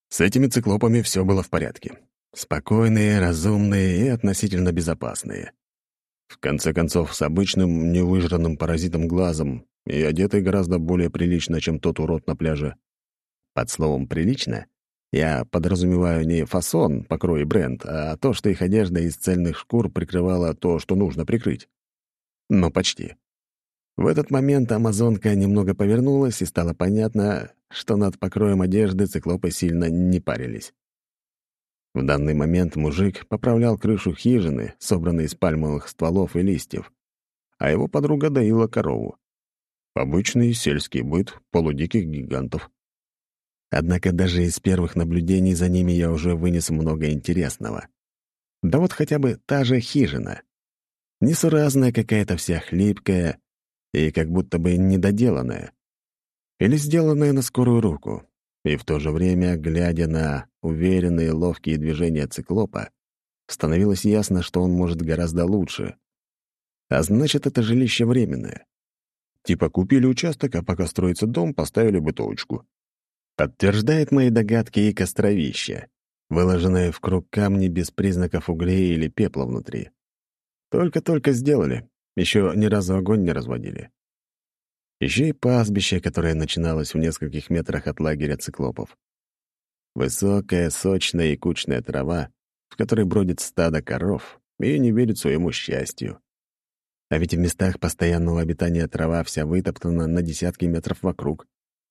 С этими циклопами все было в порядке. Спокойные, разумные и относительно безопасные. В конце концов, с обычным невыжранным паразитом глазом и одетый гораздо более прилично, чем тот урод на пляже. Под словом «прилично» я подразумеваю не фасон, покрой и бренд, а то, что их одежда из цельных шкур прикрывала то, что нужно прикрыть. Но почти. В этот момент амазонка немного повернулась, и стало понятно, что над покроем одежды циклопы сильно не парились. В данный момент мужик поправлял крышу хижины, собранной из пальмовых стволов и листьев, а его подруга доила корову. Обычный сельский быт полудиких гигантов. Однако даже из первых наблюдений за ними я уже вынес много интересного. Да вот хотя бы та же хижина. Несуразная какая-то вся хлипкая и как будто бы недоделанная. Или сделанная на скорую руку. И в то же время, глядя на уверенные ловкие движения циклопа, становилось ясно, что он может гораздо лучше. А значит, это жилище временное. Типа купили участок, а пока строится дом, поставили бытовочку. Подтверждает мои догадки и костровище, выложенное в круг камни без признаков углей или пепла внутри. Только-только сделали, еще ни разу огонь не разводили. Еще и пастбище, которое начиналось в нескольких метрах от лагеря циклопов. Высокая, сочная и кучная трава, в которой бродит стадо коров и не верит своему счастью. А ведь в местах постоянного обитания трава вся вытоптана на десятки метров вокруг.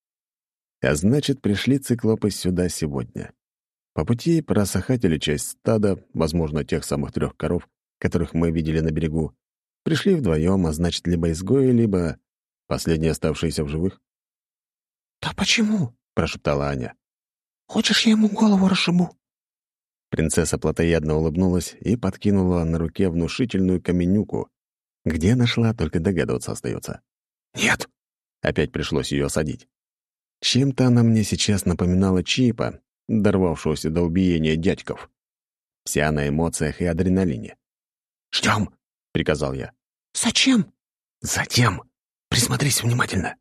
А значит, пришли циклопы сюда сегодня. По пути просохатили часть стада, возможно, тех самых 3 коров, которых мы видели на берегу. Пришли вдвоем, а значит, либо изгои, либо последние оставшиеся в живых. «Да почему?» — прошептала Аня. «Хочешь, я ему голову расшибу?» Принцесса плотоядно улыбнулась и подкинула на руке внушительную каменюку. Где нашла, только догадываться остается. «Нет!» — опять пришлось ее осадить. Чем-то она мне сейчас напоминала Чипа, дорвавшегося до убиения дядьков. Вся на эмоциях и адреналине. «Ждем!» — приказал я. «Зачем?» «Затем! Присмотрись внимательно!»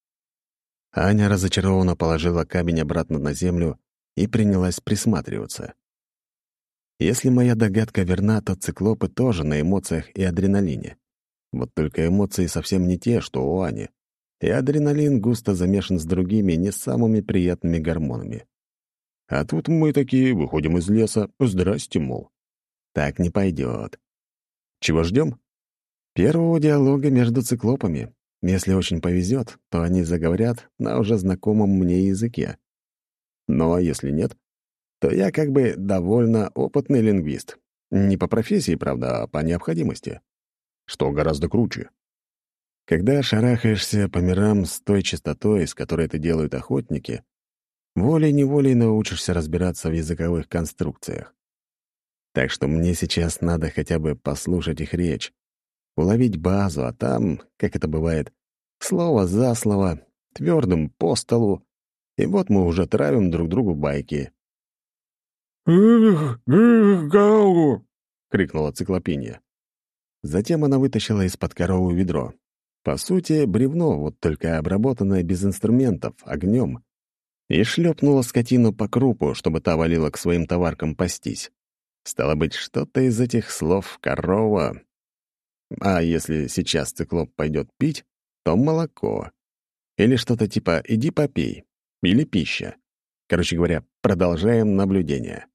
Аня разочарованно положила камень обратно на землю и принялась присматриваться. Если моя догадка верна, то циклопы тоже на эмоциях и адреналине. Вот только эмоции совсем не те, что у Ани. И адреналин густо замешан с другими, не самыми приятными гормонами. А тут мы такие выходим из леса, здрасте, мол. Так не пойдет. Чего ждем? Первого диалога между циклопами. Если очень повезет, то они заговорят на уже знакомом мне языке. Но если нет, то я как бы довольно опытный лингвист. Не по профессии, правда, а по необходимости. Что гораздо круче. Когда шарахаешься по мирам с той частотой, с которой это делают охотники, волей-неволей научишься разбираться в языковых конструкциях. Так что мне сейчас надо хотя бы послушать их речь, уловить базу, а там, как это бывает, слово за слово, твердым по столу, и вот мы уже травим друг другу байки. «Эх, эх, Гау!» — крикнула циклопиния. Затем она вытащила из-под коровы ведро. По сути, бревно, вот только обработанное без инструментов, огнем, и шлепнула скотину по крупу, чтобы та валила к своим товаркам пастись. Стало быть, что-то из этих слов «корова». А если сейчас циклоп пойдет пить, то молоко. Или что-то типа «иди попей». Или пища. Короче говоря, продолжаем наблюдение.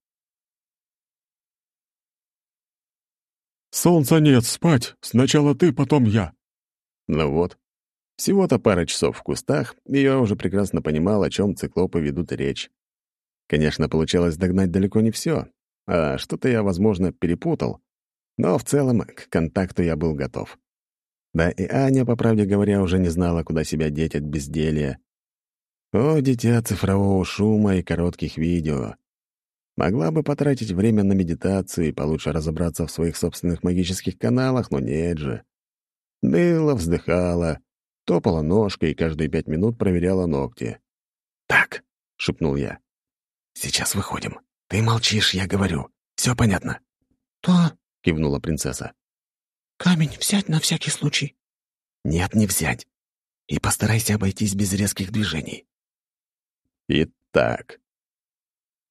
«Солнца нет, спать! Сначала ты, потом я!» Ну вот. Всего-то пара часов в кустах, и я уже прекрасно понимал, о чем циклопы ведут речь. Конечно, получалось догнать далеко не все, а что-то я, возможно, перепутал, но в целом к контакту я был готов. Да и Аня, по правде говоря, уже не знала, куда себя деть от безделья. О, дитя цифрового шума и коротких видео. Могла бы потратить время на медитацию и получше разобраться в своих собственных магических каналах, но нет же. Ныла, вздыхала, топала ножкой и каждые 5 минут проверяла ногти. «Так», — шепнул я, — «сейчас выходим. Ты молчишь, я говорю. Все понятно?» «Да», — кивнула принцесса. «камень взять на всякий случай». «Нет, не взять. И постарайся обойтись без резких движений». Итак,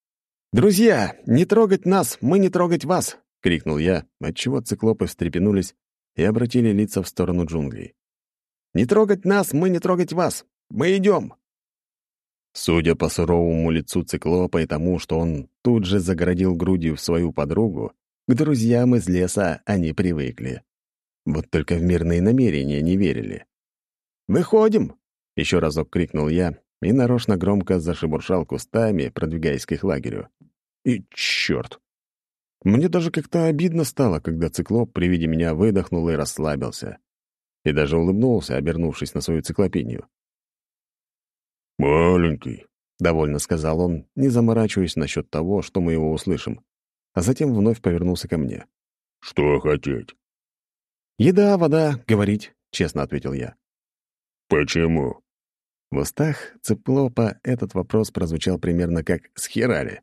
«Друзья, не трогать нас, мы не трогать вас!» — крикнул я, отчего циклопы встрепенулись и обратили лица в сторону джунглей. «Не трогать нас, мы не трогать вас! Мы идем!» Судя по суровому лицу циклопа и тому, что он тут же загородил грудью свою подругу, к друзьям из леса они привыкли. Вот только в мирные намерения не верили. «Выходим!» — еще разок крикнул я и нарочно громко зашебуршал кустами, продвигаясь к их лагерю. И черт! Мне даже как-то обидно стало, когда циклоп при виде меня выдохнул и расслабился. И даже улыбнулся, обернувшись на свою циклопинию. «Маленький», — довольно сказал он, не заморачиваясь насчет того, что мы его услышим, а затем вновь повернулся ко мне. «что хотеть?» «Еда, вода, говорить», — честно ответил я. «Почему?» В устах циклопа этот вопрос прозвучал примерно как «схерали».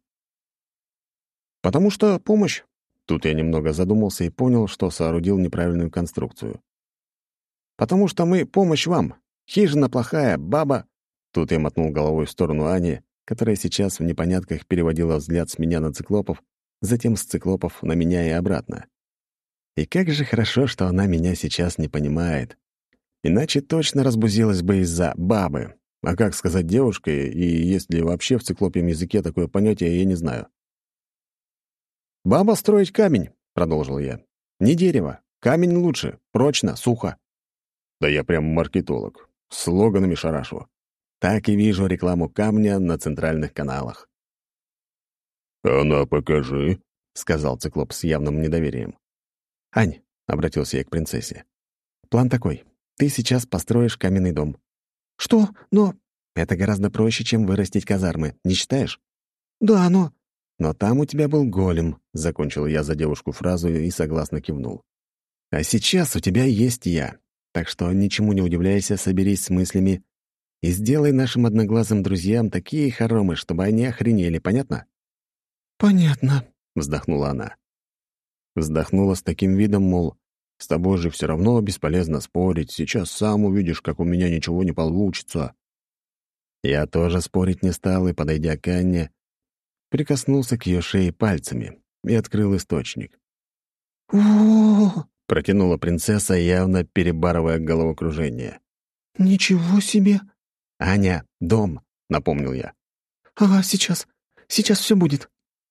«Потому что помощь». Тут я немного задумался и понял, что соорудил неправильную конструкцию. «Потому что мы помощь вам. Хижина плохая, баба...» Тут я мотнул головой в сторону Ани, которая сейчас в непонятках переводила взгляд с меня на циклопов, затем с циклопов на меня и обратно. И как же хорошо, что она меня сейчас не понимает. Иначе точно разбузилась бы из-за бабы. А как сказать девушка, и есть ли вообще в циклопьем языке такое понятие, я не знаю. «Баба строить камень», — продолжил я. «Не дерево. Камень лучше. Прочно, сухо». Да я прям маркетолог. Слоганами шарашу. Так и вижу рекламу камня на центральных каналах. «Она покажи», — сказал циклоп с явным недоверием. «Ань», — обратился я к принцессе, — «план такой. Ты сейчас построишь каменный дом». «Что? Но...» «Это гораздо проще, чем вырастить казармы, не считаешь?» «Да, но...» «Но там у тебя был голем», — закончил я за девушку фразу и согласно кивнул. «А сейчас у тебя есть я. Так что ничему не удивляйся, соберись с мыслями и сделай нашим одноглазым друзьям такие хоромы, чтобы они охренели, понятно?» «Понятно», — вздохнула она. Вздохнула с таким видом, мол, «С тобой же все равно бесполезно спорить, сейчас сам увидишь, как у меня ничего не получится». Я тоже спорить не стал и, подойдя к Анне, прикоснулся к ее шее пальцами и открыл источник. «О-о-о!» — протянула принцесса, явно перебарывая головокружение. «Ничего себе!» «Аня, дом!» — напомнил я. «Ага, сейчас. Сейчас все будет».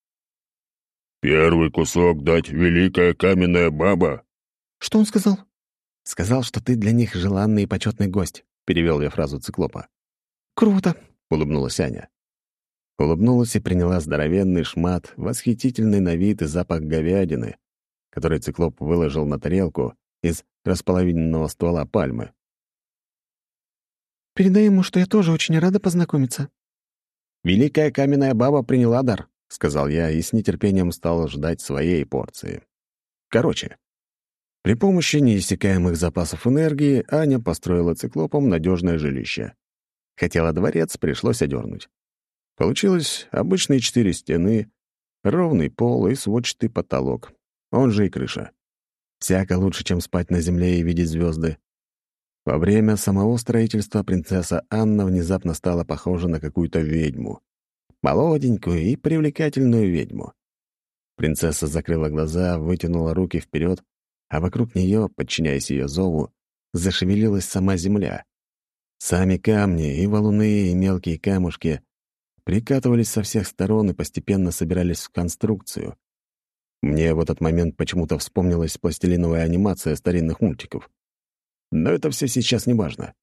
«Первый кусок дать великая каменная баба». «Что он сказал?» «Сказал, что ты для них желанный и почетный гость», — перевел я фразу циклопа. «Круто!» — улыбнулась Аня. Улыбнулась и приняла здоровенный шмат, восхитительный на вид и запах говядины, который циклоп выложил на тарелку из располовиненного ствола пальмы. «Передай ему, что я тоже очень рада познакомиться». «Великая каменная баба приняла дар», — сказал я и с нетерпением стал ждать своей порции. Короче, при помощи неиссякаемых запасов энергии Аня построила циклопом надежное жилище. Хотела дворец, пришлось одернуть. Получилось обычные 4 стены, ровный пол и сводчатый потолок, он же и крыша. Всяко лучше, чем спать на земле и видеть звезды. Во время самого строительства принцесса Анна внезапно стала похожа на какую-то ведьму. Молоденькую и привлекательную ведьму. Принцесса закрыла глаза, вытянула руки вперед, а вокруг нее, подчиняясь ее зову, зашевелилась сама земля. Сами камни, и валуны, и мелкие камушки прикатывались со всех сторон и постепенно собирались в конструкцию. Мне в этот момент почему-то вспомнилась пластилиновая анимация старинных мультиков. Но это все сейчас не важно.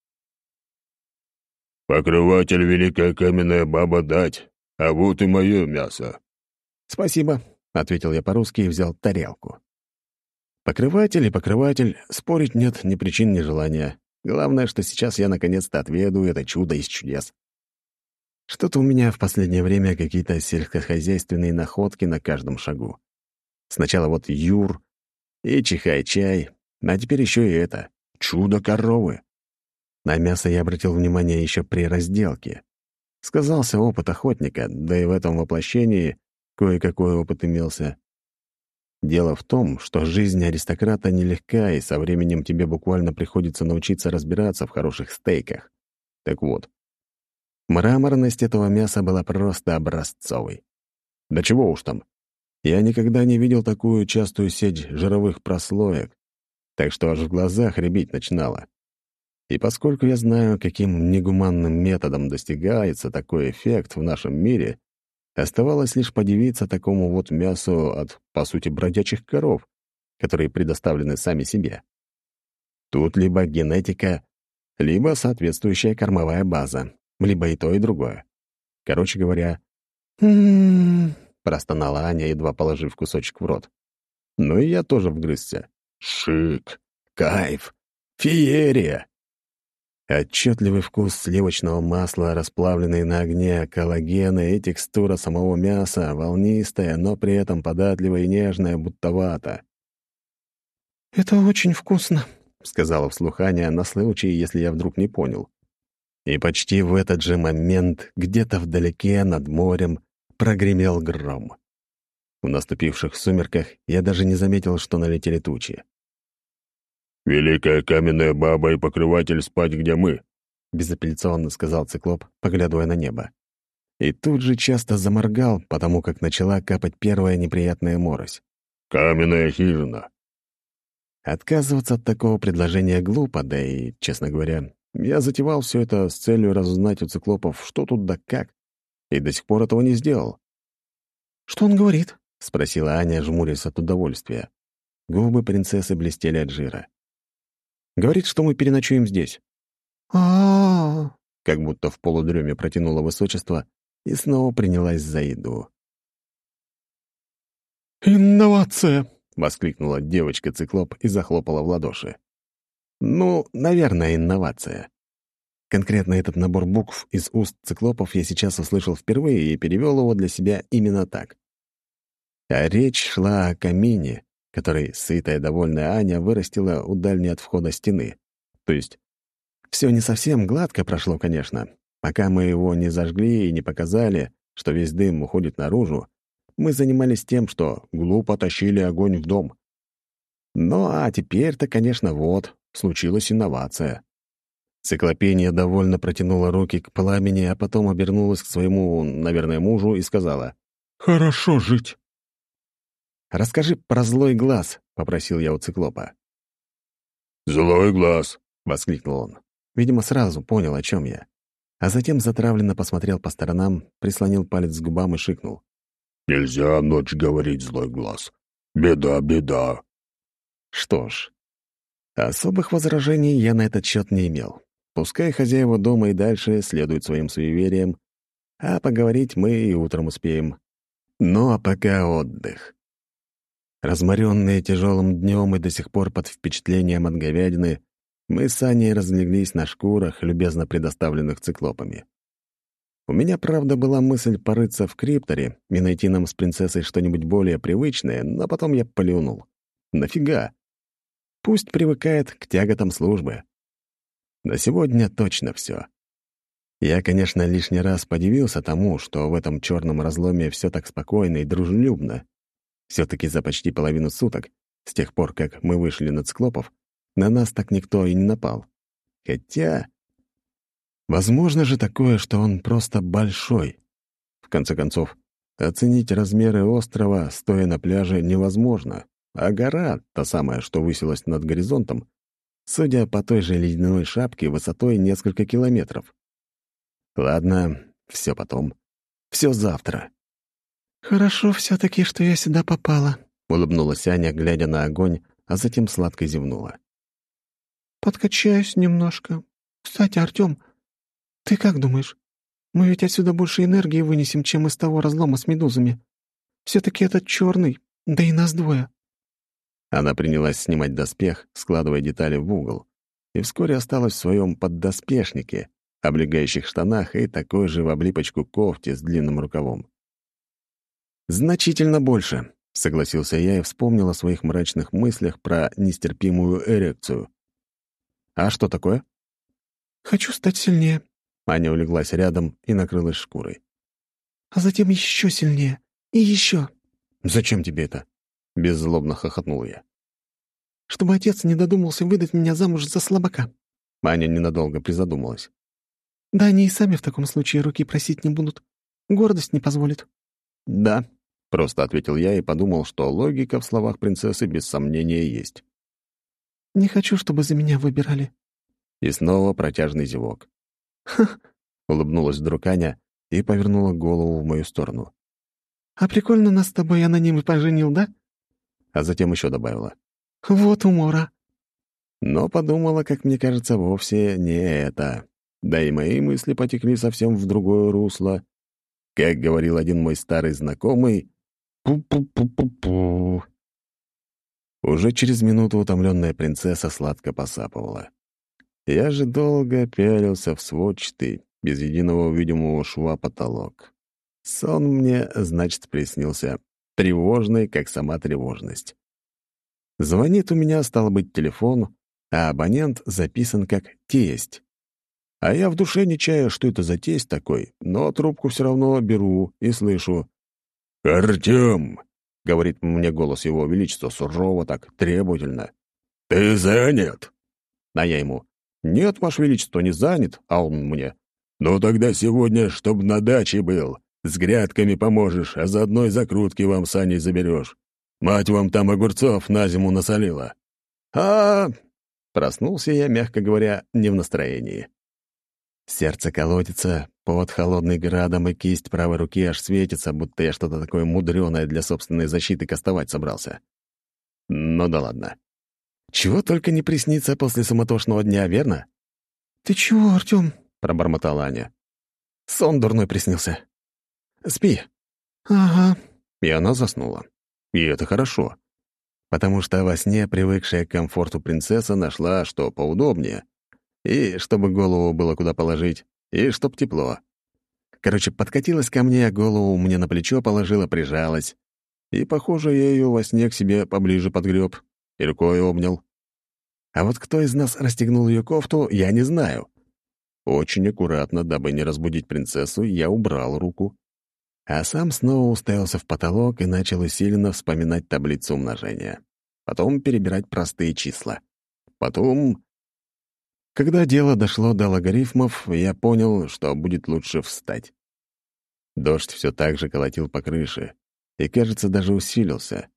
«Покрыватель великая каменная баба дать, а вот и мое мясо». «Спасибо», — ответил я по-русски и взял тарелку. Покрыватель и покрыватель, спорить нет ни причин, ни желания. Главное, что сейчас я наконец-то отведу это чудо из чудес. Что-то у меня в последнее время какие-то сельскохозяйственные находки на каждом шагу. Сначала вот Юр и чихай-чай, а теперь еще и это — чудо коровы. На мясо я обратил внимание еще при разделке. Сказался опыт охотника, да и в этом воплощении кое-какой опыт имелся. Дело в том, что жизнь аристократа нелегка, и со временем тебе буквально приходится научиться разбираться в хороших стейках. Так вот, мраморность этого мяса была просто образцовой. Да чего уж там. Я никогда не видел такую частую сеть жировых прослоек, так что аж в глазах рябить начинало. И поскольку я знаю, каким негуманным методом достигается такой эффект в нашем мире, оставалось лишь подивиться такому вот мясу от, по сути, бродячих коров, которые предоставлены сами себе. Тут либо генетика, либо соответствующая кормовая база, либо и то, и другое. Короче говоря, простонала Аня, едва положив кусочек в рот. Ну и я тоже вгрызся. Шик, кайф, феерия. Отчетливый вкус сливочного масла, расплавленный на огне, коллагена и текстура самого мяса, волнистая, но при этом податливая и нежная, будто вата. «Это очень вкусно», — сказала вслух Аня на случай, если я вдруг не понял. И почти в этот же момент где-то вдалеке над морем прогремел гром. В наступивших сумерках я даже не заметил, что налетели тучи. «Великая каменная баба и покрыватель спать, где мы», — безапелляционно сказал циклоп, поглядывая на небо. И тут же часто заморгал, потому как начала капать первая неприятная морось. «Каменная хижина». Отказываться от такого предложения глупо, да и, честно говоря, я затевал все это с целью разузнать у циклопов, что тут да как, и до сих пор этого не сделал. «Что он говорит?» — спросила Аня, жмурясь от удовольствия. Губы принцессы блестели от жира. «Говорит, что мы переночуем здесь». А-а-а! Как будто в полудреме протянуло высочество и снова принялась за еду. «Инновация!» — воскликнула девочка-циклоп и захлопала в ладоши. «Ну, наверное, инновация. Конкретно этот набор букв из уст циклопов я сейчас услышал впервые и перевел его для себя именно так. А речь шла о камине, который сытая, довольная Аня вырастила у дальней от входа стены. То есть все не совсем гладко прошло, конечно. Пока мы его не зажгли и не показали, что весь дым уходит наружу, мы занимались тем, что глупо тащили огонь в дом. Ну, а теперь-то, конечно, вот, случилась инновация. Циклопения довольно протянула руки к пламени, а потом обернулась к своему, наверное, мужу и сказала: «Хорошо жить». «Расскажи про злой глаз», — попросил я у циклопа. «Злой глаз», — воскликнул он. Видимо, сразу понял, о чем я. А затем затравленно посмотрел по сторонам, прислонил палец к губам и шикнул. «Нельзя ночь говорить, злой глаз. Беда, беда». Что ж, особых возражений я на этот счет не имел. Пускай хозяева дома и дальше следуют своим суевериям, а поговорить мы и утром успеем. Ну а пока отдых. Разморенные тяжелым днем и до сих пор под впечатлением от говядины, мы с Аней разлеглись на шкурах, любезно предоставленных циклопами. У меня, правда, была мысль порыться в крипторе и найти нам с принцессой что-нибудь более привычное, но потом я плюнул. Нафига? Пусть привыкает к тяготам службы. На сегодня точно все. Я, конечно, лишний раз подивился тому, что в этом черном разломе все так спокойно и дружелюбно. Все-таки за почти половину суток, с тех пор, как мы вышли на циклопов, на нас так никто и не напал. Хотя... возможно же такое, что он просто большой. В конце концов, оценить размеры острова, стоя на пляже, невозможно, а гора, та самая, что высилась над горизонтом, судя по той же ледяной шапке, высотой несколько километров. Ладно, все потом. Все завтра. «Хорошо все-таки, что я сюда попала», — улыбнулась Аня, глядя на огонь, а затем сладко зевнула. «Подкачаюсь немножко. Кстати, Артём, ты как думаешь, мы ведь отсюда больше энергии вынесем, чем из того разлома с медузами? Все-таки этот черный, да и нас двое». Она принялась снимать доспех, складывая детали в угол, и вскоре осталась в своем поддоспешнике, облегающих штанах и такой же в облипочку кофте с длинным рукавом. «Значительно больше», — согласился я и вспомнил о своих мрачных мыслях про нестерпимую эрекцию. «А что такое?» «Хочу стать сильнее», — Аня улеглась рядом и накрылась шкурой. «а затем еще сильнее. И еще. «Зачем тебе это?» — беззлобно хохотнул я. Чтобы отец не додумался выдать меня замуж за слабака». Аня ненадолго призадумалась. «Да они и сами в таком случае руки просить не будут. Гордость не позволит». «Да», — просто ответил я и подумал, что логика в словах принцессы без сомнения есть. «Не хочу, чтобы за меня выбирали». И снова протяжный зевок. «Ха, Улыбнулась вдруг Аня и повернула голову в мою сторону. а прикольно нас с тобой аноним поженил, да? А затем еще добавила. Вот умора». Но подумала, как мне кажется, вовсе не это. Да и мои мысли потекли совсем в другое русло. Как говорил один мой старый знакомый, пу-пу-пу-пу-пу. Уже через минуту утомленная принцесса сладко посапывала. Я же долго пялился в сводчатый, без единого видимого шва потолок. Сон мне, значит, приснился тревожный, как сама тревожность. Звонит у меня, стало быть, телефон, а абонент записан как «тесть». А я в душе не чаю, что это за тесть такой, но трубку все равно беру и слышу. «Артём, — говорит мне голос его величества сурово так, требовательно. ты занят?» А я ему: «Нет, ваше величество, не занят», а он мне: «Ну тогда сегодня, чтоб на даче был, с грядками поможешь, а заодно и закрутки вам с Аней заберешь. Мать вам там огурцов на зиму насолила». «А...» Проснулся я, мягко говоря, не в настроении. Сердце колотится, под холодный градом, и кисть правой руки аж светится, будто я что-то такое мудреное для собственной защиты кастовать собрался. Ну да ладно. Чего только не приснится после суматошного дня, верно? «Ты чего, Артём?» — пробормотала Аня. Сон дурной приснился. Спи. «Ага». И она заснула. И это хорошо. Потому что во сне привыкшая к комфорту принцесса нашла, что поудобнее. И чтобы голову было куда положить, и чтоб тепло. Короче, подкатилась ко мне, голову мне на плечо положила, прижалась. И, похоже, я ее во сне к себе поближе подгреб и рукой обнял. А вот кто из нас расстегнул ее кофту, я не знаю. Очень аккуратно, дабы не разбудить принцессу, я убрал руку. А сам снова уставился в потолок и начал усиленно вспоминать таблицу умножения. Потом перебирать простые числа. Потом... Когда дело дошло до логарифмов, я понял, что будет лучше встать. Дождь все так же колотил по крыше и, кажется, даже усилился.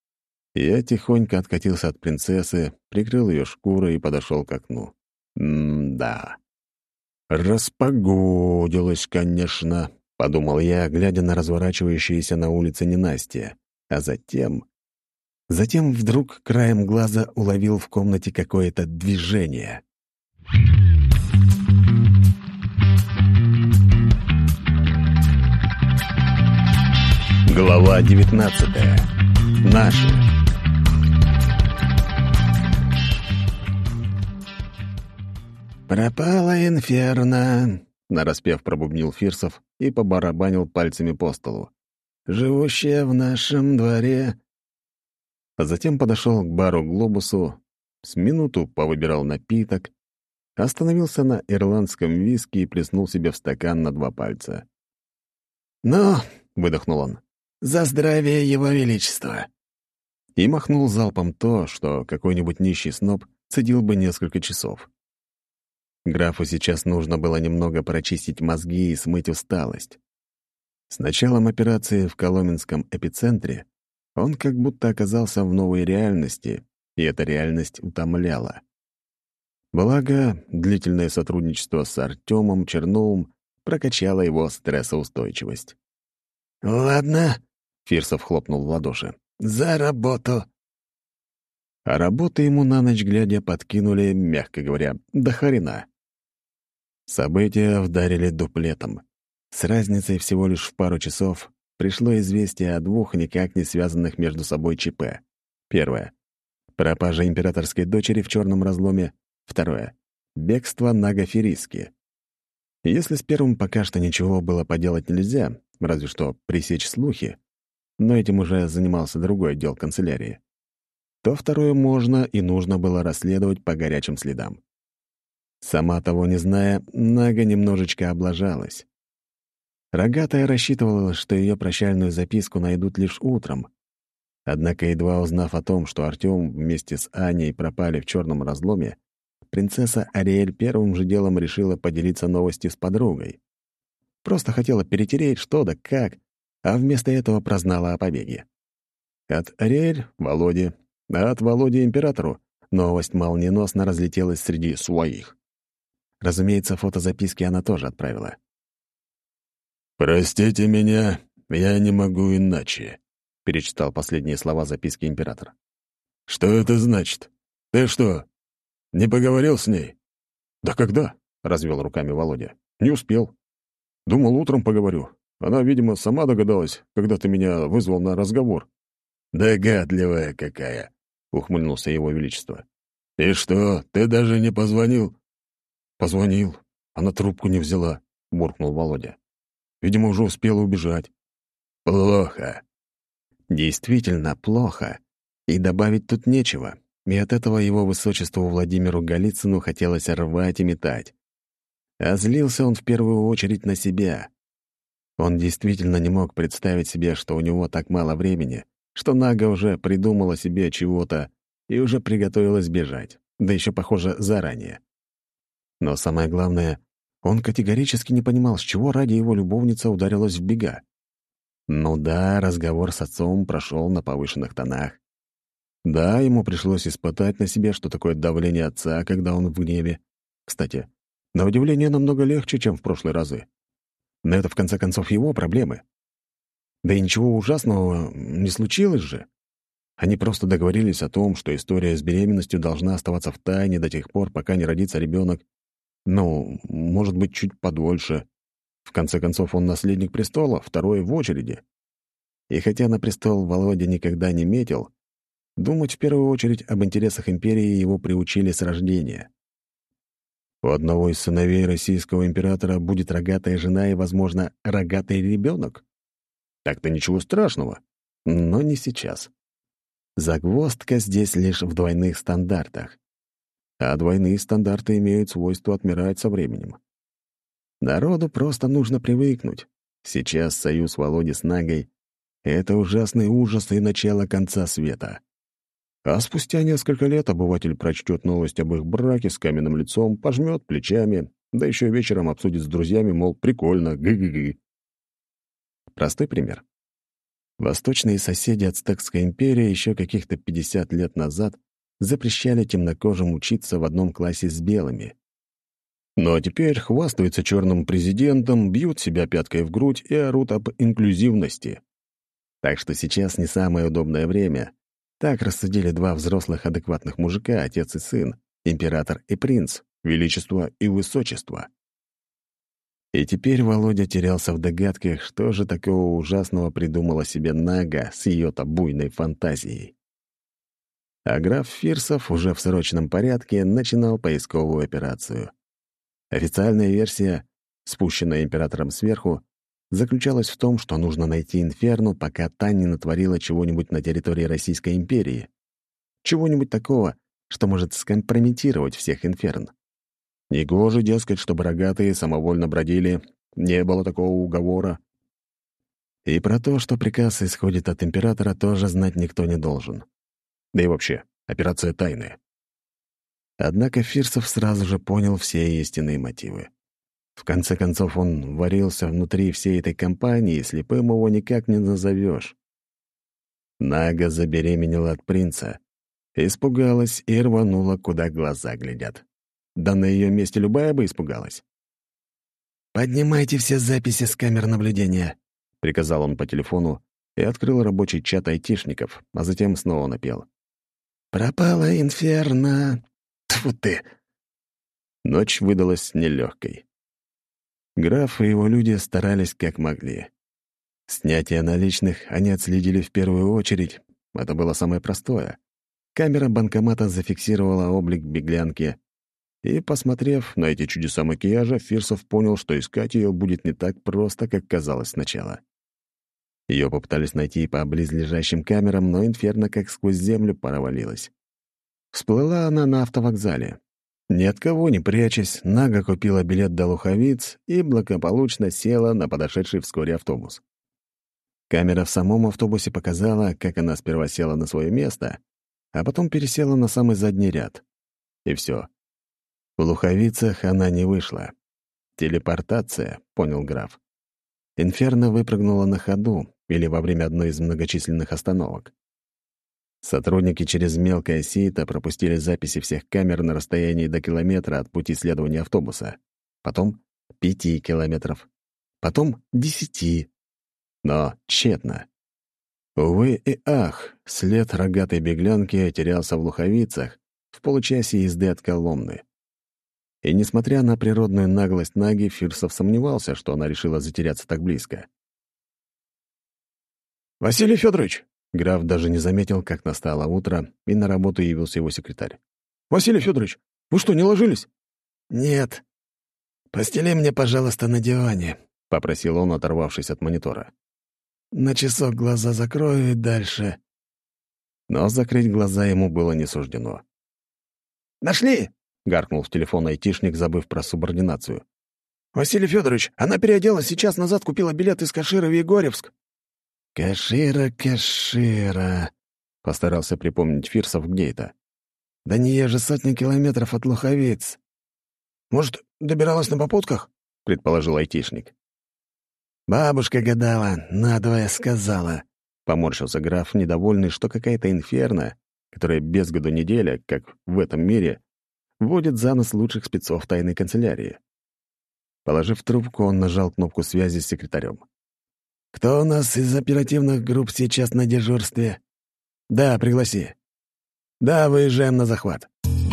Я тихонько откатился от принцессы, прикрыл ее шкурой и подошел к окну. Да. Распогодилось, конечно, — подумал я, глядя на разворачивающееся на улице ненастье. А затем вдруг краем глаза уловил в комнате какое-то движение. Глава 19. Наши. «Пропала инферно», — нараспев пробубнил Фирсов и побарабанил пальцами по столу. «Живущая в нашем дворе». А затем подошел к бару «Глобусу», с минуту повыбирал напиток, остановился на ирландском виски и плеснул себе в стакан на 2 пальца. «Ну», — выдохнул он, — «за здравие его величества!» И махнул залпом то, что какой-нибудь нищий сноб цедил бы несколько часов. Графу сейчас нужно было немного прочистить мозги и смыть усталость. С началом операции в Коломенском эпицентре он как будто оказался в новой реальности, и эта реальность утомляла. Благо, длительное сотрудничество с Артёмом Черновым прокачало его стрессоустойчивость. «Ладно», — Фирсов хлопнул в ладоши, — «за работу». А работы ему на ночь глядя подкинули, мягко говоря, до хрена. События вдарили дуплетом. С разницей всего лишь в пару часов пришло известие о 2 никак не связанных между собой ЧП. Первое — пропажа императорской дочери в черном разломе. Второе — бегство Нага-Фериски. Если с первым пока что ничего было поделать нельзя, разве что пресечь слухи, но этим уже занимался другой отдел канцелярии, то второе можно и нужно было расследовать по горячим следам. Сама того не зная, Нага немножечко облажалась. Рогатая рассчитывала, что ее прощальную записку найдут лишь утром. Однако, едва узнав о том, что Артём вместе с Аней пропали в черном разломе, принцесса Ариэль первым же делом решила поделиться новостью с подругой. Просто хотела перетереть что да как, а вместо этого прознала о побеге. От Ариэль — Володе, а от Володи — императору новость молниеносно разлетелась среди своих. Разумеется, фотозаписки она тоже отправила. «Простите меня, я не могу иначе», — перечитал последние слова записки император. «Что это значит? Ты что, не поговорил с ней?» «Да когда?» — развел руками Володя. «Не успел. Думал, утром поговорю. Она, видимо, сама догадалась, когда ты меня вызвал на разговор». «Догадливая какая!» — ухмыльнулся его величество. «И что, ты даже не позвонил?» «Позвонил. Она трубку не взяла», — буркнул Володя. «Видимо, уже успела убежать». «Плохо». Действительно плохо. И добавить тут нечего. И от этого его высочеству Владимиру Голицыну хотелось рвать и метать. А злился он в первую очередь на себя. Он действительно не мог представить себе, что у него так мало времени, что Нага уже придумала себе чего-то и уже приготовилась бежать, да еще, похоже, заранее. Но самое главное, он категорически не понимал, с чего ради его любовница ударилась в бега. Ну да, разговор с отцом прошел на повышенных тонах. Да, ему пришлось испытать на себе, что такое давление отца, когда он в гневе. Кстати, на удивление намного легче, чем в прошлые разы. Но это, в конце концов, его проблемы. Да и ничего ужасного не случилось же. Они просто договорились о том, что история с беременностью должна оставаться в тайне до тех пор, пока не родится ребенок. Ну, может быть, чуть подольше. В конце концов, он наследник престола, второй в очереди. И хотя на престол Володя никогда не метил, думать в первую очередь об интересах империи его приучили с рождения. У одного из сыновей российского императора будет рогатая жена и, возможно, рогатый ребенок. Так-то ничего страшного, но не сейчас. Загвоздка здесь лишь в двойных стандартах. А двойные стандарты имеют свойство отмирать со временем. Народу просто нужно привыкнуть. Сейчас союз Володи с Нагой — это ужасный ужас и начало конца света. А спустя несколько лет обыватель прочтет новость об их браке с каменным лицом, пожмет плечами, да еще вечером обсудит с друзьями, мол, прикольно, гы-гы-гы. Простой пример. Восточные соседи Ацтекской империи еще каких-то 50 лет назад запрещали темнокожим учиться в одном классе с белыми. Ну а теперь хвастаются черным президентом, бьют себя пяткой в грудь и орут об инклюзивности. Так что сейчас не самое удобное время. Так рассудили два взрослых адекватных мужика, отец и сын, император и принц, величество и высочество. И теперь Володя терялся в догадках, что же такого ужасного придумала себе Нага с ее-то буйной фантазией. А граф Фирсов уже в срочном порядке начинал поисковую операцию. Официальная версия, спущенная императором сверху, заключалась в том, что нужно найти Инферну, пока та не натворила чего-нибудь на территории Российской империи. Чего-нибудь такого, что может скомпрометировать всех Инферн. Негоже, дескать, чтобы рогатые самовольно бродили, не было такого уговора. И про то, что приказ исходит от императора, тоже знать никто не должен. Да и вообще, операция тайная. Однако Фирсов сразу же понял все истинные мотивы. В конце концов, он варился внутри всей этой компании, и слепым его никак не назовешь. Нага забеременела от принца, испугалась и рванула, куда глаза глядят. Да на ее месте любая бы испугалась. «Поднимайте все записи с камер наблюдения», — приказал он по телефону и открыл рабочий чат айтишников, а затем снова напел. «Пропала Инферно! Тьфу ты!» Ночь выдалась нелегкой. Граф и его люди старались как могли. Снятие наличных они отследили в первую очередь. Это было самое простое. Камера банкомата зафиксировала облик беглянки. И, посмотрев на эти чудеса макияжа, Фирсов понял, что искать ее будет не так просто, как казалось сначала. Ее попытались найти по близлежащим камерам, но Инферно как сквозь землю провалилась. Всплыла она на автовокзале. Ни от кого не прячась, Нага купила билет до Луховиц и благополучно села на подошедший вскоре автобус. Камера в самом автобусе показала, как она сперва села на свое место, а потом пересела на самый задний ряд. И все. В Луховицах она не вышла. Телепортация, понял граф. Инферно выпрыгнула на ходу или во время одной из многочисленных остановок. Сотрудники через мелкое сито пропустили записи всех камер на расстоянии до километра от пути следования автобуса, потом 5 километров, потом 10. Но тщетно. Увы и ах, след рогатой беглянки терялся в Луховицах в получасе езды от Коломны. И несмотря на природную наглость Наги, Фирсов сомневался, что она решила затеряться так близко. «Василий Федорович!» Граф даже не заметил, как настало утро, и на работу явился его секретарь. «Василий Федорович, вы что, не ложились?» «Нет. Постели мне, пожалуйста, на диване», — попросил он, оторвавшись от монитора. «На часок глаза закрою и дальше». Но закрыть глаза ему было не суждено. «Нашли!» — гаркнул в телефон айтишник, забыв про субординацию. «Василий Федорович, она переоделась, сейчас назад купила билет из Кашира в Егорьевск». «Кашира», — постарался припомнить Фирсов, где это. «Да не же сотни километров от Луховиц». «Может, добиралась на попутках?» — предположил айтишник. «Бабушка гадала, надвое сказала», — поморщился граф, недовольный, что какая-то инферно, которая без году неделя, как в этом мире, вводит за нос лучших спецов тайной канцелярии. Положив трубку, он нажал кнопку связи с секретарем. «Кто у нас из оперативных групп сейчас на дежурстве?» «Да, пригласи». «Да, выезжаем на захват».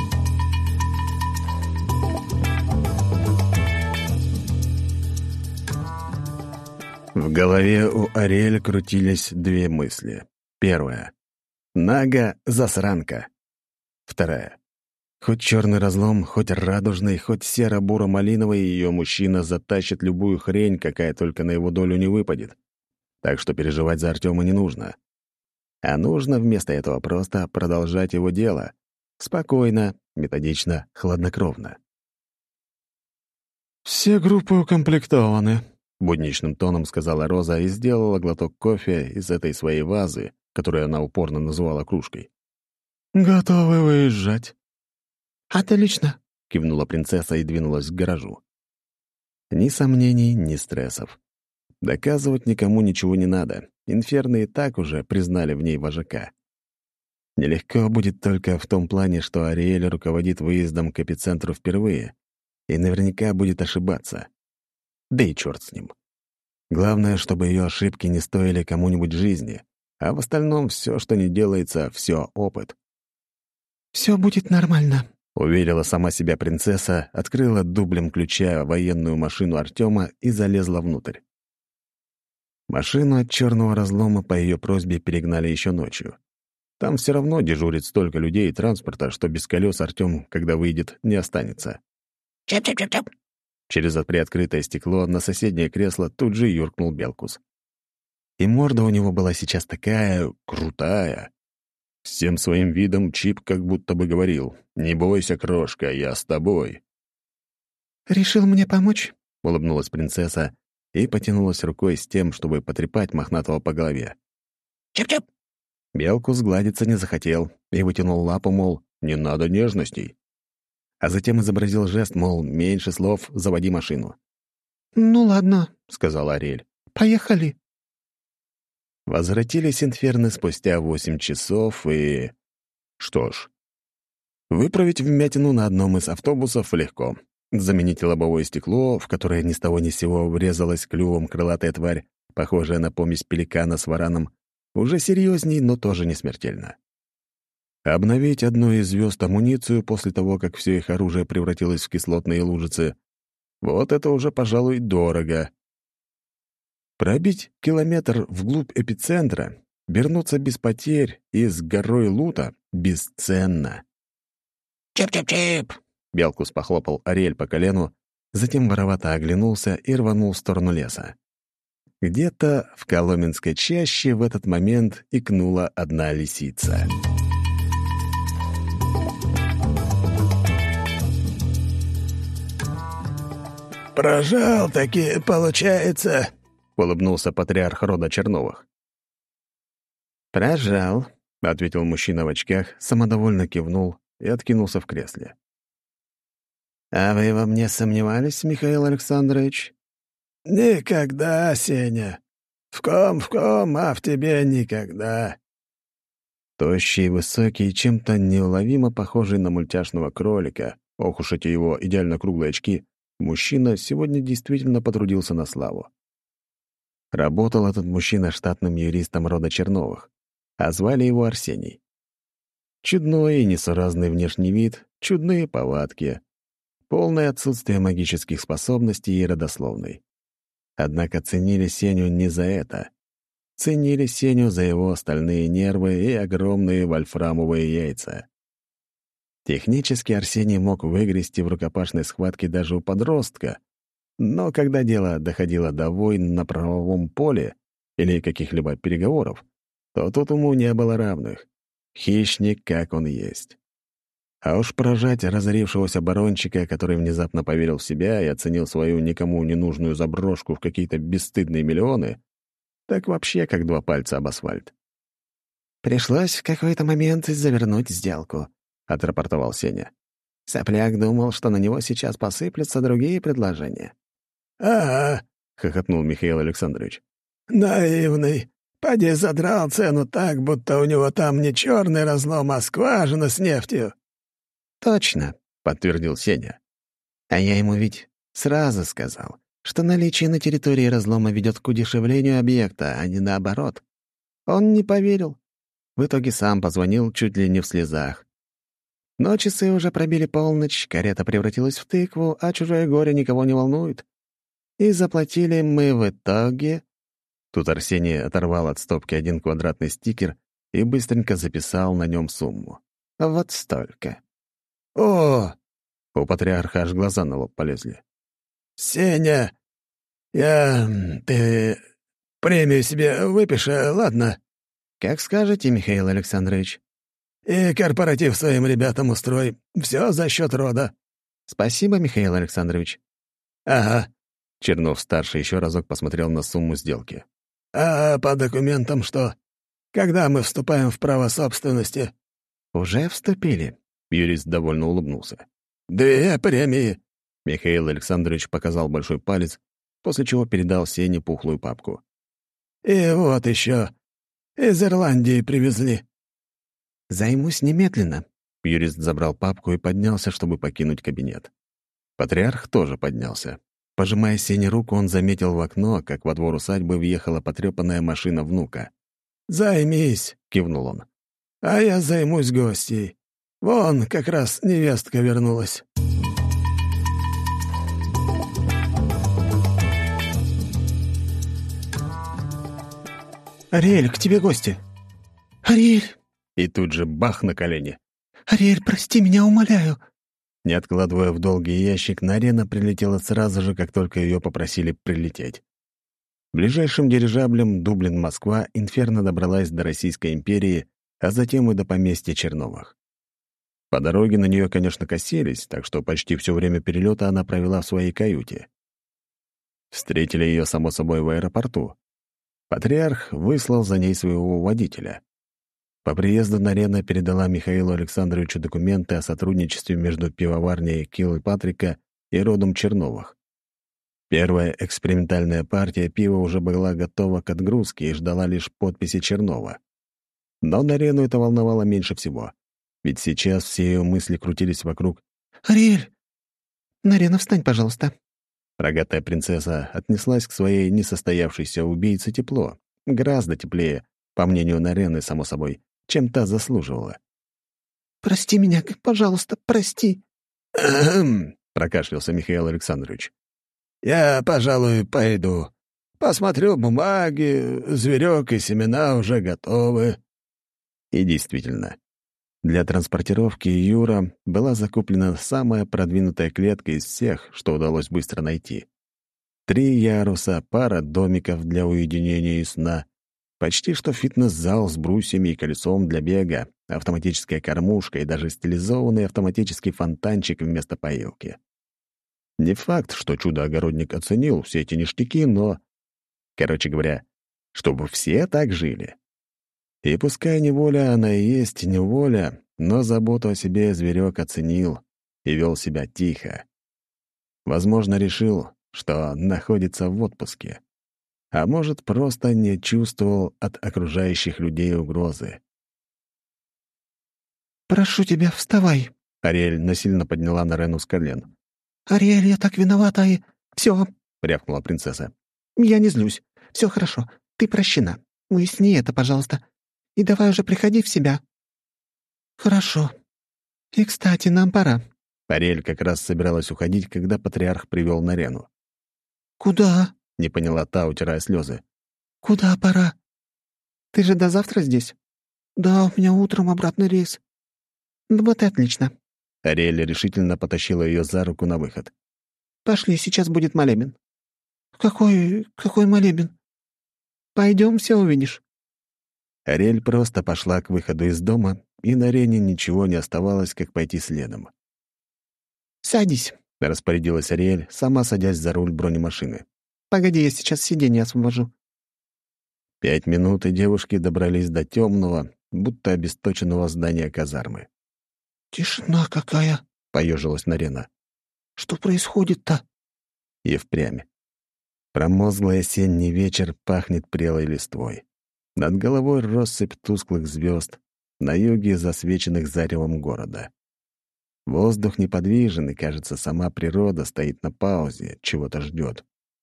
В голове у Ариэль крутились две мысли. Первая. Нага — засранка. Вторая. Хоть черный разлом, хоть радужный, хоть серо-буро-малиновый, ее мужчина затащит любую хрень, какая только на его долю не выпадет. Так что переживать за Артема не нужно. А нужно вместо этого просто продолжать его дело. Спокойно, методично, хладнокровно. «Все группы укомплектованы», — будничным тоном сказала Роза и сделала глоток кофе из этой своей вазы, которую она упорно называла кружкой. «Готовы выезжать». «Отлично», — кивнула принцесса и двинулась к гаражу. Ни сомнений, ни стрессов. Доказывать никому ничего не надо. Инферны и так уже признали в ней вожака. Нелегко будет только в том плане, что Ариэль руководит выездом к эпицентру впервые и наверняка будет ошибаться. Да и черт с ним. Главное, чтобы ее ошибки не стоили кому-нибудь жизни, а в остальном все, что не делается, все опыт. «Все будет нормально», — уверила сама себя принцесса, открыла дублем ключа военную машину Артема и залезла внутрь. Машину от черного разлома по ее просьбе перегнали еще ночью. Там все равно дежурит столько людей и транспорта, что без колес Артем, когда выйдет, не останется. «Чап-чап-чап-чап». Через приоткрытое стекло на соседнее кресло тут же юркнул Белкус. И морда у него была сейчас такая крутая. Всем своим видом Чип как будто бы говорил: «Не бойся, крошка, я с тобой». «Решил мне помочь?» — улыбнулась принцесса и потянулась рукой с тем, чтобы потрепать мохнатого по голове. «Чап-чап». Белкус гладиться не захотел и вытянул лапу, мол, не надо нежностей. А затем изобразил жест, мол, меньше слов, заводи машину. «Ну ладно», — сказала Ариэль. «Поехали». Возвратились инферны спустя 8 часов и... Что ж, выправить вмятину на одном из автобусов легко. Заменить лобовое стекло, в которое ни с того ни с сего врезалась клювом крылатая тварь, похожая на помесь пеликана с вараном, уже серьезней, но тоже не смертельно. Обновить одной из звезд амуницию после того, как все их оружие превратилось в кислотные лужицы, вот это уже, пожалуй, дорого. Пробить километр вглубь эпицентра, вернуться без потерь и с горой лута бесценно. «Чип-чип-чип». Белкус похлопал Ариэль по колену, затем воровато оглянулся и рванул в сторону леса. Где-то в Коломенской чаще в этот момент икнула одна лисица. «Прожал-таки, получается», — улыбнулся патриарх рода Черновых. «Прожал», — ответил мужчина в очках, самодовольно кивнул и откинулся в кресле. «А вы во мне сомневались, Михаил Александрович?» «Никогда, Сеня. В ком, а в тебе никогда». Тощий, высокий, чем-то неуловимо похожий на мультяшного кролика, ох уж эти его идеально круглые очки, мужчина сегодня действительно потрудился на славу. Работал этот мужчина штатным юристом рода Черновых, а звали его Арсений. Чудной и несуразный внешний вид, чудные повадки, полное отсутствие магических способностей и родословной. Однако ценили Сеню не за это. Ценили Сеню за его стальные нервы и огромные вольфрамовые яйца. Технически Арсений мог выгрести в рукопашной схватке даже у подростка, но когда дело доходило до войн на правовом поле или каких-либо переговоров, то тут ему не было равных. Хищник, как он есть. А уж поражать разорившегося барончика, который внезапно поверил в себя и оценил свою никому не нужную заброшку в какие-то бесстыдные миллионы, так вообще как два пальца об асфальт. «Пришлось в какой-то момент завернуть сделку», — отрапортовал Сеня. Сопляк думал, что на него сейчас посыплются другие предложения. «Ага», — хохотнул Михаил Александрович. «Наивный. Поди задрал цену так, будто у него там не черный разлом, а скважина с нефтью». «Точно», — подтвердил Сеня. «А я ему ведь сразу сказал, что наличие на территории разлома ведет к удешевлению объекта, а не наоборот. Он не поверил. В итоге сам позвонил чуть ли не в слезах. Но часы уже пробили полночь, карета превратилась в тыкву, а чужое горе никого не волнует. И заплатили мы в итоге...» Тут Арсений оторвал от стопки один квадратный стикер и быстренько записал на нем сумму. «Вот столько». «О!» — у патриарха аж глаза на лоб полезли. «Сеня, ты премию себе выпиши, ладно?» «Как скажете, Михаил Александрович». «И корпоратив своим ребятам устрой. Все за счет рода». «Спасибо, Михаил Александрович». «Ага». Чернов-старший еще разок посмотрел на сумму сделки. «А по документам что? Когда мы вступаем в право собственности?» «Уже вступили», — юрист довольно улыбнулся. «2 премии». Михаил Александрович показал большой палец, после чего передал Сене пухлую папку. «И вот еще. Из Ирландии привезли». «Займусь немедленно». Юрист забрал папку и поднялся, чтобы покинуть кабинет. Патриарх тоже поднялся. Пожимая Сене руку, он заметил в окно, как во двор усадьбы въехала потрепанная машина внука. «Займись», — кивнул он. «а я займусь гостьей. Вон, как раз невестка вернулась». «Ариэль, к тебе гости». «Ариэль, И тут же бах на колени. Ариэль, прости меня, умоляю». Не откладывая в долгий ящик, Нарена прилетела сразу же, как только ее попросили прилететь. Ближайшим дирижаблем Дублин-Москва Инферно добралась до Российской империи, а затем и до поместья Черновых. По дороге на нее, конечно, косились, так что почти все время перелета она провела в своей каюте. Встретили ее, само собой, в аэропорту. Патриарх выслал за ней своего водителя. По приезду Нарена передала Михаилу Александровичу документы о сотрудничестве между пивоварней Килл Патрика и родом Черновых. Первая экспериментальная партия пива уже была готова к отгрузке и ждала лишь подписи Чернова. Но Нарену это волновало меньше всего, ведь сейчас все ее мысли крутились вокруг «Ариэль, Нарена, встань, пожалуйста». Рогатая принцесса отнеслась к своей несостоявшейся убийце тепло, гораздо теплее, по мнению Нарены, само собой, чем та заслуживала. «Прости меня, пожалуйста, прости». «Ахм», — прокашлялся Михаил Александрович. «Я, пожалуй, пойду. Посмотрю бумаги, зверек и семена уже готовы». И действительно, для транспортировки Юра была закуплена самая продвинутая клетка из всех, что удалось быстро найти. 3 яруса, пара домиков для уединения и сна, почти что фитнес-зал с брусьями и колесом для бега, автоматическая кормушка и даже стилизованный автоматический фонтанчик вместо поилки. Не факт, что чудо-огородник оценил все эти ништяки, но... Короче говоря, чтобы все так жили. И пускай неволя она и есть неволя, но заботу о себе зверек оценил и вел себя тихо. Возможно, решил, что находится в отпуске. А может, просто не чувствовал от окружающих людей угрозы. «Прошу тебя, вставай!» Ариэль насильно подняла Нарену с колен. «Ариэль, я так виновата и...» «Все!» — рявкнула принцесса. «Я не злюсь. Все хорошо. Ты прощена. Уясни это, пожалуйста. И давай уже приходи в себя». «Хорошо. И, кстати, нам пора». Ариэль как раз собиралась уходить, когда патриарх привел Нарену. «Куда?» — не поняла та, утирая слезы. «Куда пора?» «Ты же до завтра здесь?» «Да, у меня утром обратный рейс». «Ну вот и отлично». Ариэль решительно потащила ее за руку на выход. «Пошли, сейчас будет молебен». «Какой молебен?» «Пойдем, все увидишь». Ариэль просто пошла к выходу из дома, и Нарене ничего не оставалось, как пойти следом. «Садись», — распорядилась Ариэль, сама садясь за руль бронемашины. «Погоди, я сейчас сиденье освобожу». 5 минут, и девушки добрались до темного, будто обесточенного здания казармы. «Тишина какая!» — поежилась Нарена. «Что происходит-то?» И впрямь. Промозглый осенний вечер пахнет прелой листвой. Над головой россыпь тусклых звезд, на юге засвеченных заревом города. Воздух неподвижен, и, кажется, сама природа стоит на паузе, чего-то ждет.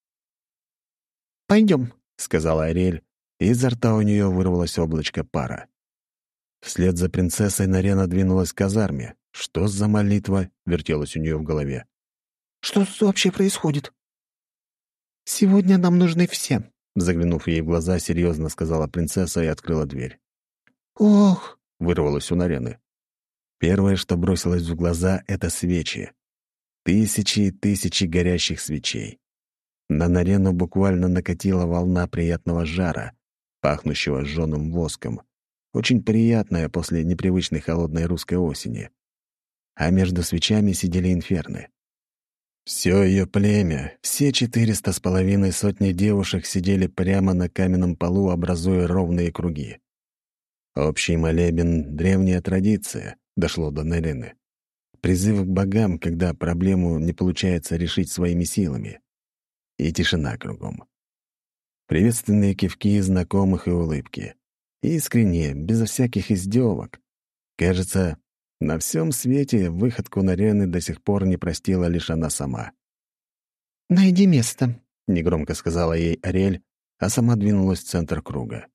«Пойдем», — сказала Ариэль, и изо рта у нее вырвалось облачко пара. Вслед за принцессой Нарена двинулась к казарме. Что за молитва вертелась у нее в голове? «Что вообще происходит?» «Сегодня нам нужны все», — заглянув ей в глаза, серьезно сказала принцесса и открыла дверь. «Ох!» — вырвалось у Нарены. Первое, что бросилось в глаза, — это свечи. Тысячи и тысячи горящих свечей. На Нарену буквально накатила волна приятного жара, пахнущего жженым воском, очень приятная после непривычной холодной русской осени. А между свечами сидели инферны. Все ее племя, все 400 с половиной сотни девушек сидели прямо на каменном полу, образуя ровные круги. Общий молебен — древняя традиция, дошло до Нарены. Призыв к богам, когда проблему не получается решить своими силами. И тишина кругом. Приветственные кивки знакомых и улыбки. Искренне, безо всяких издевок. Кажется, на всем свете выходку Нарены до сих пор не простила лишь она сама. «Найди место», — негромко сказала ей Ариэль, а сама двинулась в центр круга.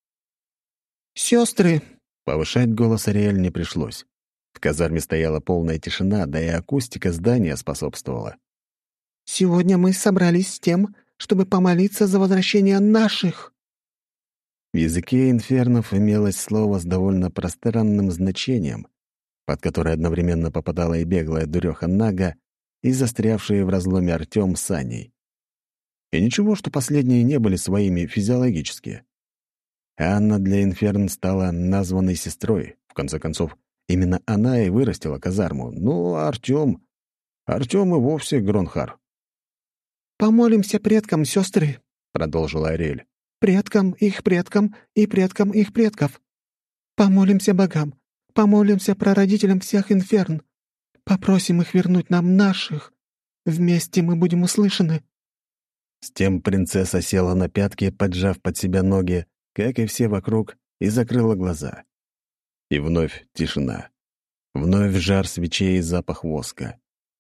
«Сестры!» Повышать голос Ариэль не пришлось. В казарме стояла полная тишина, да и акустика здания способствовала. «Сегодня мы собрались с тем, чтобы помолиться за возвращение наших». В языке инфернов имелось слово с довольно пространным значением, под которое одновременно попадала и беглая дуреха Нага, и застрявшие в разломе Артём с Аней. И ничего, что последние не были своими физиологически. Анна для инферн стала названной сестрой. В конце концов, именно она и вырастила казарму. Ну, а Артём и вовсе Гронхар. «Помолимся предкам, сестры», — продолжила Ариэль. «предкам, их предкам и предкам их предков. Помолимся богам, помолимся прародителям всех инферн. Попросим их вернуть нам наших. Вместе мы будем услышаны». С тем принцесса села на пятки, поджав под себя ноги, как и все вокруг, и закрыла глаза. И вновь тишина. Вновь жар свечей и запах воска.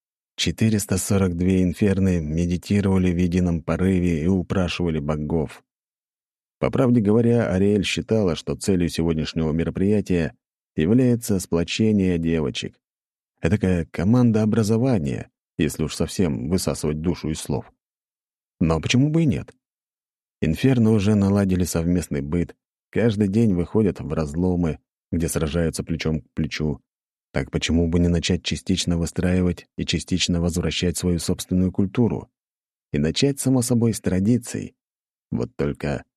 442 инферны медитировали в едином порыве и упрашивали богов. По правде говоря, Ариэль считала, что целью сегодняшнего мероприятия является сплочение девочек. Этакая команда образования, если уж совсем высасывать душу из слов. Но почему бы и нет? Инферно уже наладили совместный быт, каждый день выходят в разломы, где сражаются плечом к плечу. Так почему бы не начать частично выстраивать и частично возвращать свою собственную культуру? И начать, само собой, с традиций. Вот только...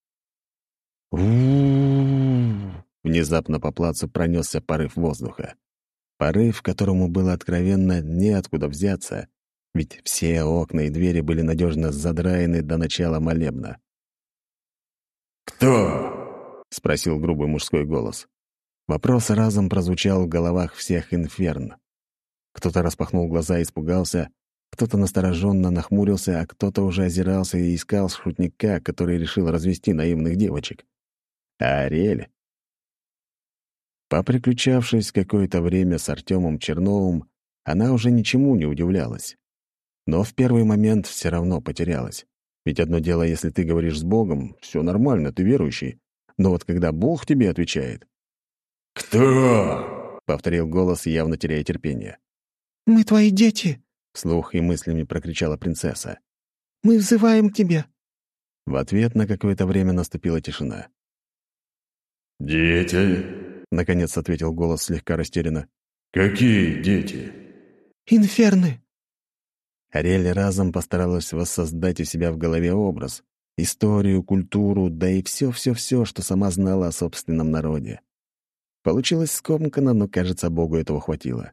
Внезапно по плацу пронесся порыв воздуха. Порыв, которому было откровенно неоткуда взяться, ведь все окна и двери были надежно задраены до начала молебна. «Кто?» — спросил грубый мужской голос. Вопрос разом прозвучал в головах всех инферн. Кто-то распахнул глаза и испугался, Кто-то настороженно нахмурился, а кто-то уже озирался и искал шутника, который решил развести наивных девочек. А Ариэль, поприключавшись какое-то время с Артемом Черновым, она уже ничему не удивлялась. Но в первый момент все равно потерялась. Ведь одно дело, если ты говоришь с Богом, все нормально, ты верующий. Но вот когда Бог тебе отвечает... «Кто?» — повторил голос, явно теряя терпение. «Мы твои дети!» — вслух и мыслями прокричала принцесса. «Мы взываем к тебе!» В ответ на какое-то время наступила тишина. «Дети?» — наконец ответил голос слегка растерянно. «Какие дети?» «Инферны!» Ариэль разом постаралась воссоздать у себя в голове образ, историю, культуру, да и все-все-все, что сама знала о собственном народе. Получилось скомканно, но, кажется, Богу этого хватило.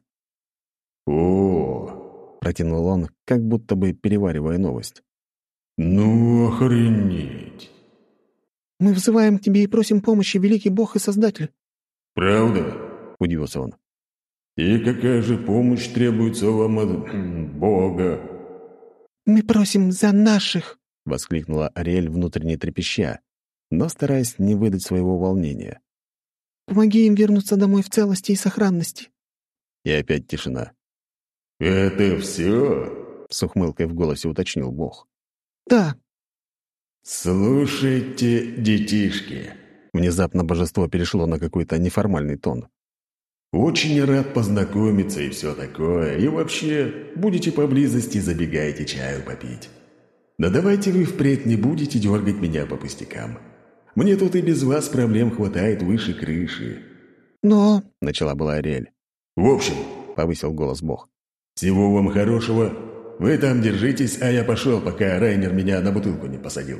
«О!» — протянул он, как будто бы переваривая новость. «Ну, охренеть!» «Мы взываем к тебе и просим помощи, великий Бог и Создатель!» «Правда?» — удивился он. «И какая же помощь требуется вам от Бога?» «Мы просим за наших!» — воскликнула Ариэль внутренне трепеща, но стараясь не выдать своего волнения. «Помоги им вернуться домой в целости и сохранности!» И опять тишина. «Это все?» — с ухмылкой в голосе уточнил Бог. «Да!» «Слушайте, детишки!» Внезапно божество перешло на какой-то неформальный тон. «Очень рад познакомиться и все такое. И вообще, будете поблизости, забегайте чаю попить. Но давайте вы впредь не будете дергать меня по пустякам. Мне тут и без вас проблем хватает выше крыши». «Но...» — начала была Ариэль. «В общем, — повысил голос Бог. всего вам хорошего. Вы там держитесь, а я пошел, пока Райнер меня на бутылку не посадил».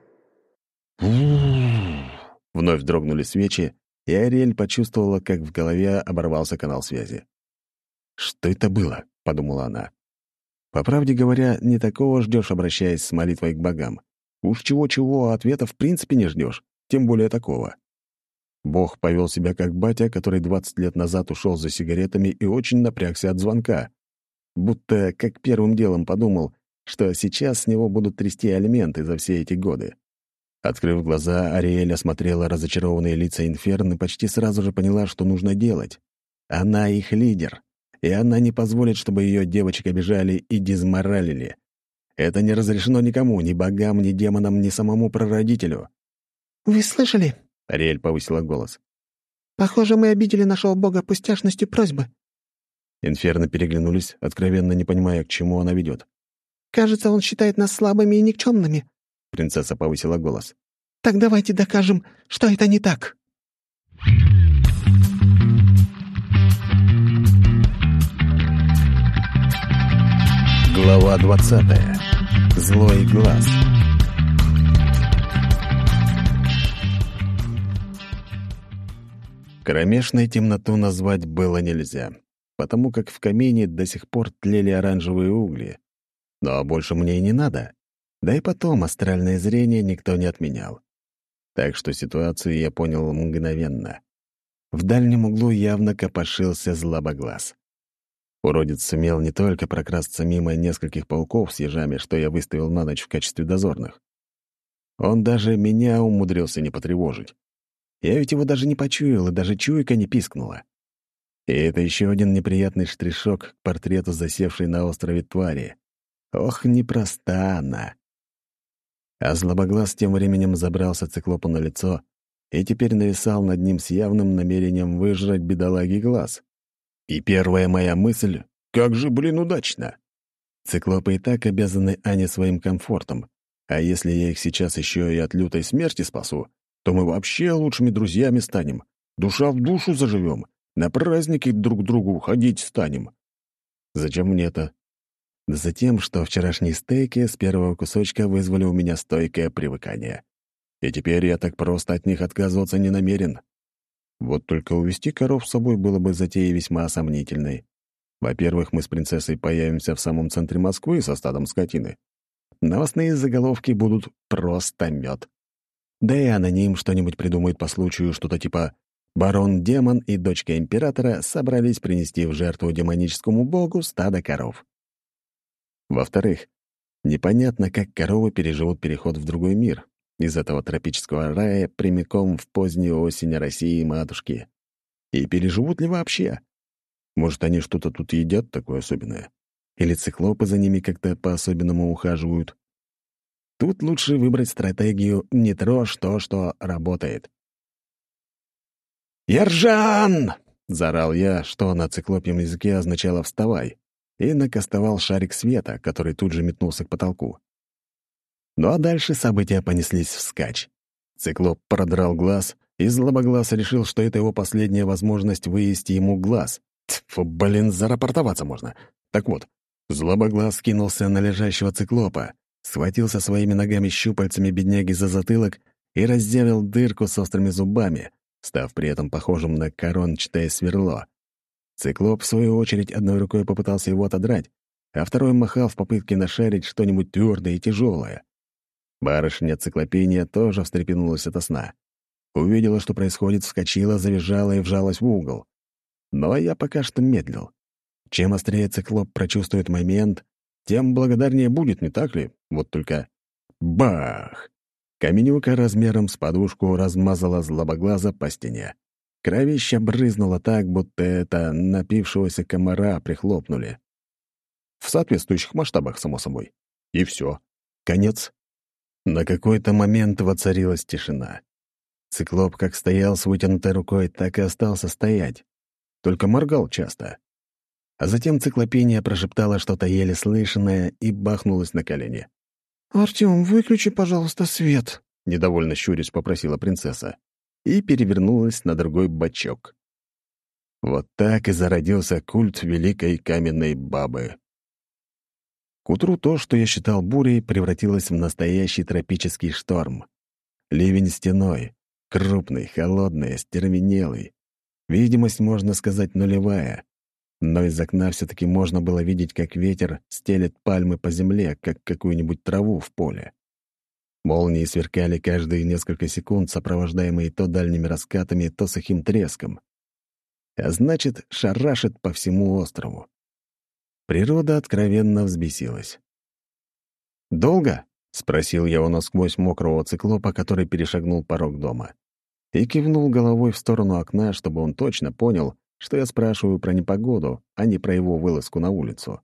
Вновь дрогнули свечи, и Ариэль почувствовала, как в голове оборвался канал связи. «Что это было?» — подумала она. «По правде говоря, не такого ждешь, обращаясь с молитвой к богам. Уж чего-чего, а ответа в принципе не ждешь, тем более такого». Бог повел себя как батя, который 20 лет назад ушел за сигаретами и очень напрягся от звонка. Будто как первым делом подумал, что сейчас с него будут трясти алименты за все эти годы. Открыв глаза, Ариэль осмотрела разочарованные лица Инферн и почти сразу же поняла, что нужно делать. Она их лидер, и она не позволит, чтобы ее девочек обижали и дезморалили. Это не разрешено никому, ни богам, ни демонам, ни самому прародителю. «Вы слышали?» — Ариэль повысила голос. «Похоже, мы обидели нашего бога пустяшностью просьбы». Инферно переглянулись, откровенно не понимая, к чему она ведет. «Кажется, он считает нас слабыми и никчемными». Принцесса повысила голос. «Так давайте докажем, что это не так». Глава 20. Злой глаз. Кромешной темноту назвать было нельзя, потому как в камине до сих пор тлели оранжевые угли. Но больше мне и не надо. Да и потом астральное зрение никто не отменял. Так что ситуацию я понял мгновенно. В дальнем углу явно копошился злобоглаз. Уродец сумел не только прокрасться мимо нескольких пауков с ежами, что я выставил на ночь в качестве дозорных. Он даже меня умудрился не потревожить. Я ведь его даже не почуял, и даже чуйка не пискнула. И это еще один неприятный штришок к портрету засевшей на острове твари. Ох, непроста она. А злобоглаз тем временем забрался циклопу на лицо и теперь нависал над ним с явным намерением выжрать бедолаги глаз. И первая моя мысль — как же, удачно! Циклопы и так обязаны Ане своим комфортом, а если я их сейчас еще и от лютой смерти спасу, то мы вообще лучшими друзьями станем, душа в душу заживем, на праздники друг к другу ходить станем. Зачем мне это? Да за тем, что вчерашние стейки с первого кусочка вызвали у меня стойкое привыкание. И теперь я так просто от них отказываться не намерен. Вот только увести коров с собой было бы затеей весьма сомнительной. Во-первых, мы с принцессой появимся в самом центре Москвы со стадом скотины. Новостные заголовки будут просто мед. Да и аноним что-нибудь придумает по случаю, что-то типа «Барон-демон и дочка императора собрались принести в жертву демоническому богу стадо коров». Во-вторых, непонятно, как коровы переживут переход в другой мир, из этого тропического рая прямиком в позднюю осень России матушки. И переживут ли вообще? Может, они что-то тут едят такое особенное? Или циклопы за ними как-то по-особенному ухаживают? Тут лучше выбрать стратегию «не трожь то, что работает». «Ержан!» — заорал я, что на циклопьем языке означало «вставай», и накастовал шарик света, который тут же метнулся к потолку. Ну а дальше события понеслись вскачь. Циклоп продрал глаз, и злобоглаз решил, что это его последняя возможность вывести ему глаз. Тьфу, блин, зарапортоваться можно. Так вот, злобоглаз кинулся на лежащего циклопа, схватился своими ногами-щупальцами бедняги за затылок и разделил дырку с острыми зубами, став при этом похожим на корончатое сверло. Циклоп, в свою очередь, одной рукой попытался его отодрать, а второй махал в попытке нашарить что-нибудь твердое и тяжелое. Барышня циклопения тоже встрепенулась ото сна. Увидела, что происходит, вскочила, завизжала и вжалась в угол. Но я пока что медлил. Чем острее циклоп прочувствует момент, тем благодарнее будет, не так ли? Вот только... Бах! Каменюка размером с подушку размазала злобоглаза по стене. Кровища брызнуло так, будто это напившегося комара прихлопнули. В соответствующих масштабах, само собой. И все. Конец. На какой-то момент воцарилась тишина. Циклоп как стоял с вытянутой рукой, так и остался стоять. Только моргал часто. А затем циклопения прошептала что-то еле слышанное и бахнулась на колени. «Артём, выключи, пожалуйста, свет», — недовольно щурясь попросила принцесса. И перевернулась на другой бочок. Вот так и зародился культ великой каменной бабы. К утру то, что я считал бурей, превратилось в настоящий тропический шторм. Ливень стеной, крупный, холодный, остервенелый. Видимость, можно сказать, нулевая. Но из окна все-таки можно было видеть, как ветер стелет пальмы по земле, как какую-нибудь траву в поле. Молнии сверкали каждые несколько секунд, сопровождаемые то дальними раскатами, то сухим треском. А значит, шарашит по всему острову. Природа откровенно взбесилась. «Долго?» — спросил я у насквозь мокрого циклопа, который перешагнул порог дома. И кивнул головой в сторону окна, чтобы он точно понял, что я спрашиваю про непогоду, а не про его вылазку на улицу.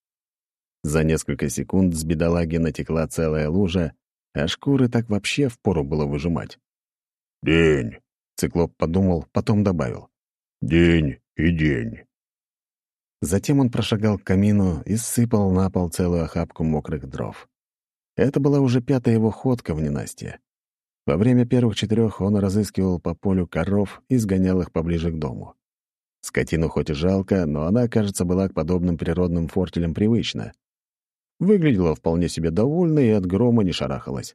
За несколько секунд с бедолаги натекла целая лужа, а шкуры так вообще впору было выжимать. «День», — циклоп подумал, потом добавил. «День и день». Затем он прошагал к камину и сыпал на пол целую охапку мокрых дров. Это была уже 5-я его ходка в ненастье. Во время первых 4 он разыскивал по полю коров и сгонял их поближе к дому. Скотину хоть и жалко, но она, кажется, была к подобным природным фортелям привычна. Выглядела вполне себе довольной и от грома не шарахалась.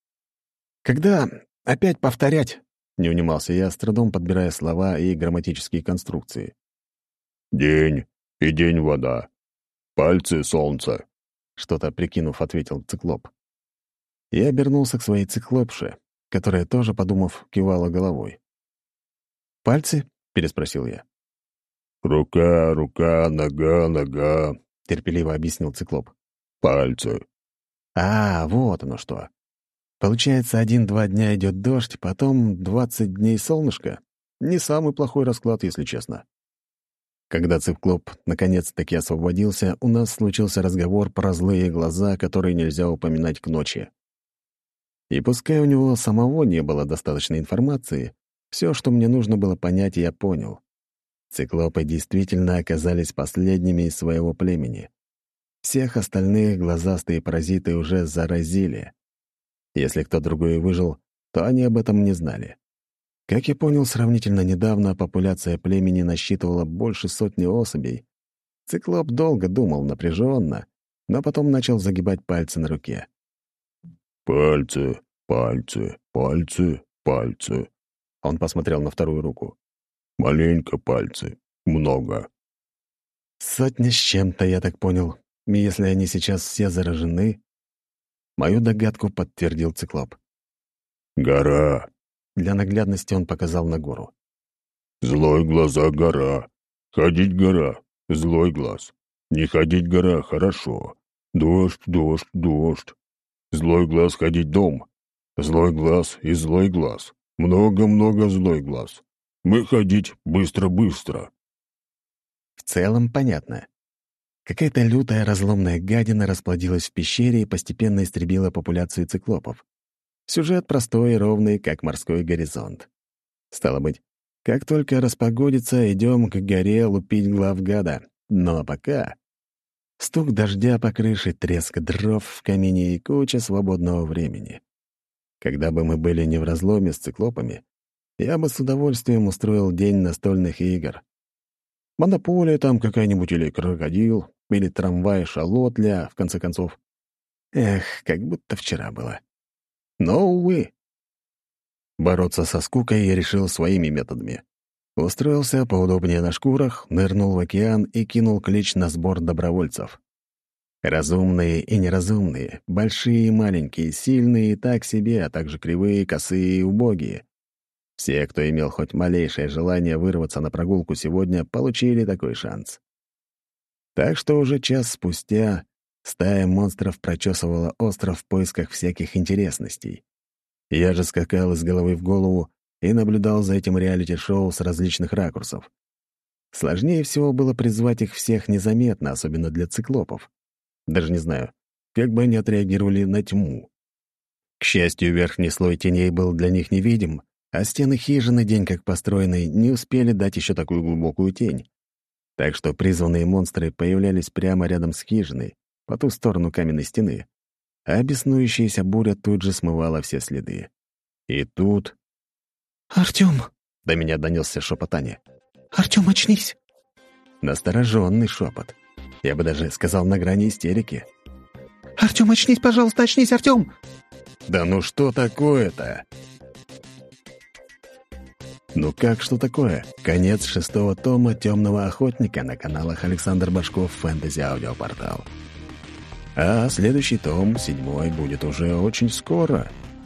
«Когда опять повторять?» — не унимался я, с трудом подбирая слова и грамматические конструкции. «День и день вода. Пальцы — солнце», — что-то прикинув, ответил циклоп. Я обернулся к своей циклопше, которая тоже, подумав, кивала головой. «Пальцы?» — переспросил я. «Рука, рука, нога, нога», — терпеливо объяснил циклоп. «Пальцы». «А, вот оно что. Получается, 1-2 дня идет дождь, потом 20 дней солнышко. Не самый плохой расклад, если честно». Когда циклоп наконец-таки освободился, у нас случился разговор про злые глаза, которые нельзя упоминать к ночи. И пускай у него самого не было достаточной информации, все, что мне нужно было понять, я понял. Циклопы действительно оказались последними из своего племени. Всех остальных глазастые паразиты уже заразили. Если кто другой выжил, то они об этом не знали. Как я понял, сравнительно недавно популяция племени насчитывала больше 100 особей. Циклоп долго думал напряженно, но потом начал загибать пальцы на руке. «Пальцы, пальцы, пальцы, пальцы». Он посмотрел на вторую руку. «Маленько пальцы, много». 100 с чем-то, я так понял. И если они сейчас все заражены... Мою догадку подтвердил циклоп. «Гора». Для наглядности он показал на гору. «Злой глаза гора. Ходить гора. Злой глаз. Не ходить гора хорошо. Дождь, дождь, дождь. Злой глаз ходить дом. Злой глаз и злой глаз. Много-много злой глаз. Мы ходить быстро-быстро. В целом понятно. Какая-то лютая разломная гадина расплодилась в пещере и постепенно истребила популяцию циклопов. Сюжет простой и ровный, как морской горизонт. Стало быть, как только распогодится, идем к горе лупить глав гада. Но пока... Стук дождя по крыше, треск дров в камине и куча свободного времени. Когда бы мы были не в разломе с циклопами, я бы с удовольствием устроил день настольных игр. Монополия там какая-нибудь или крокодил, или трамвай-шалотля, в конце концов. Эх, как будто вчера было. Но, увы. Бороться со скукой я решил своими методами. Устроился поудобнее на шкурах, нырнул в океан и кинул клич на сбор добровольцев. Разумные и неразумные, большие и маленькие, сильные и так себе, а также кривые, косые и убогие. Все, кто имел хоть малейшее желание вырваться на прогулку сегодня, получили такой шанс. Так что уже час спустя стая монстров прочесывала остров в поисках всяких интересностей. Я же скакал из головы в голову и наблюдал за этим реалити-шоу с различных ракурсов. Сложнее всего было призвать их всех незаметно, особенно для циклопов. Даже не знаю, как бы они отреагировали на тьму. К счастью, верхний слой теней был для них невидим, а стены хижины, день как построенный, не успели дать еще такую глубокую тень. Так что призванные монстры появлялись прямо рядом с хижиной, по ту сторону каменной стены, а беснующаяся буря тут же смывала все следы. И тут... «Артём!» — до меня донесся шепот Ани. «Артём, очнись!» Настороженный шепот. Я бы даже сказал, на грани истерики. «Артём, очнись, пожалуйста, очнись, Артём!» Да ну что такое-то? Ну как, что такое? Конец 6-го тома «Темного охотника» на каналах Александр Башков «Фэнтези Аудиопортал». А следующий том, 7-й, будет уже очень скоро —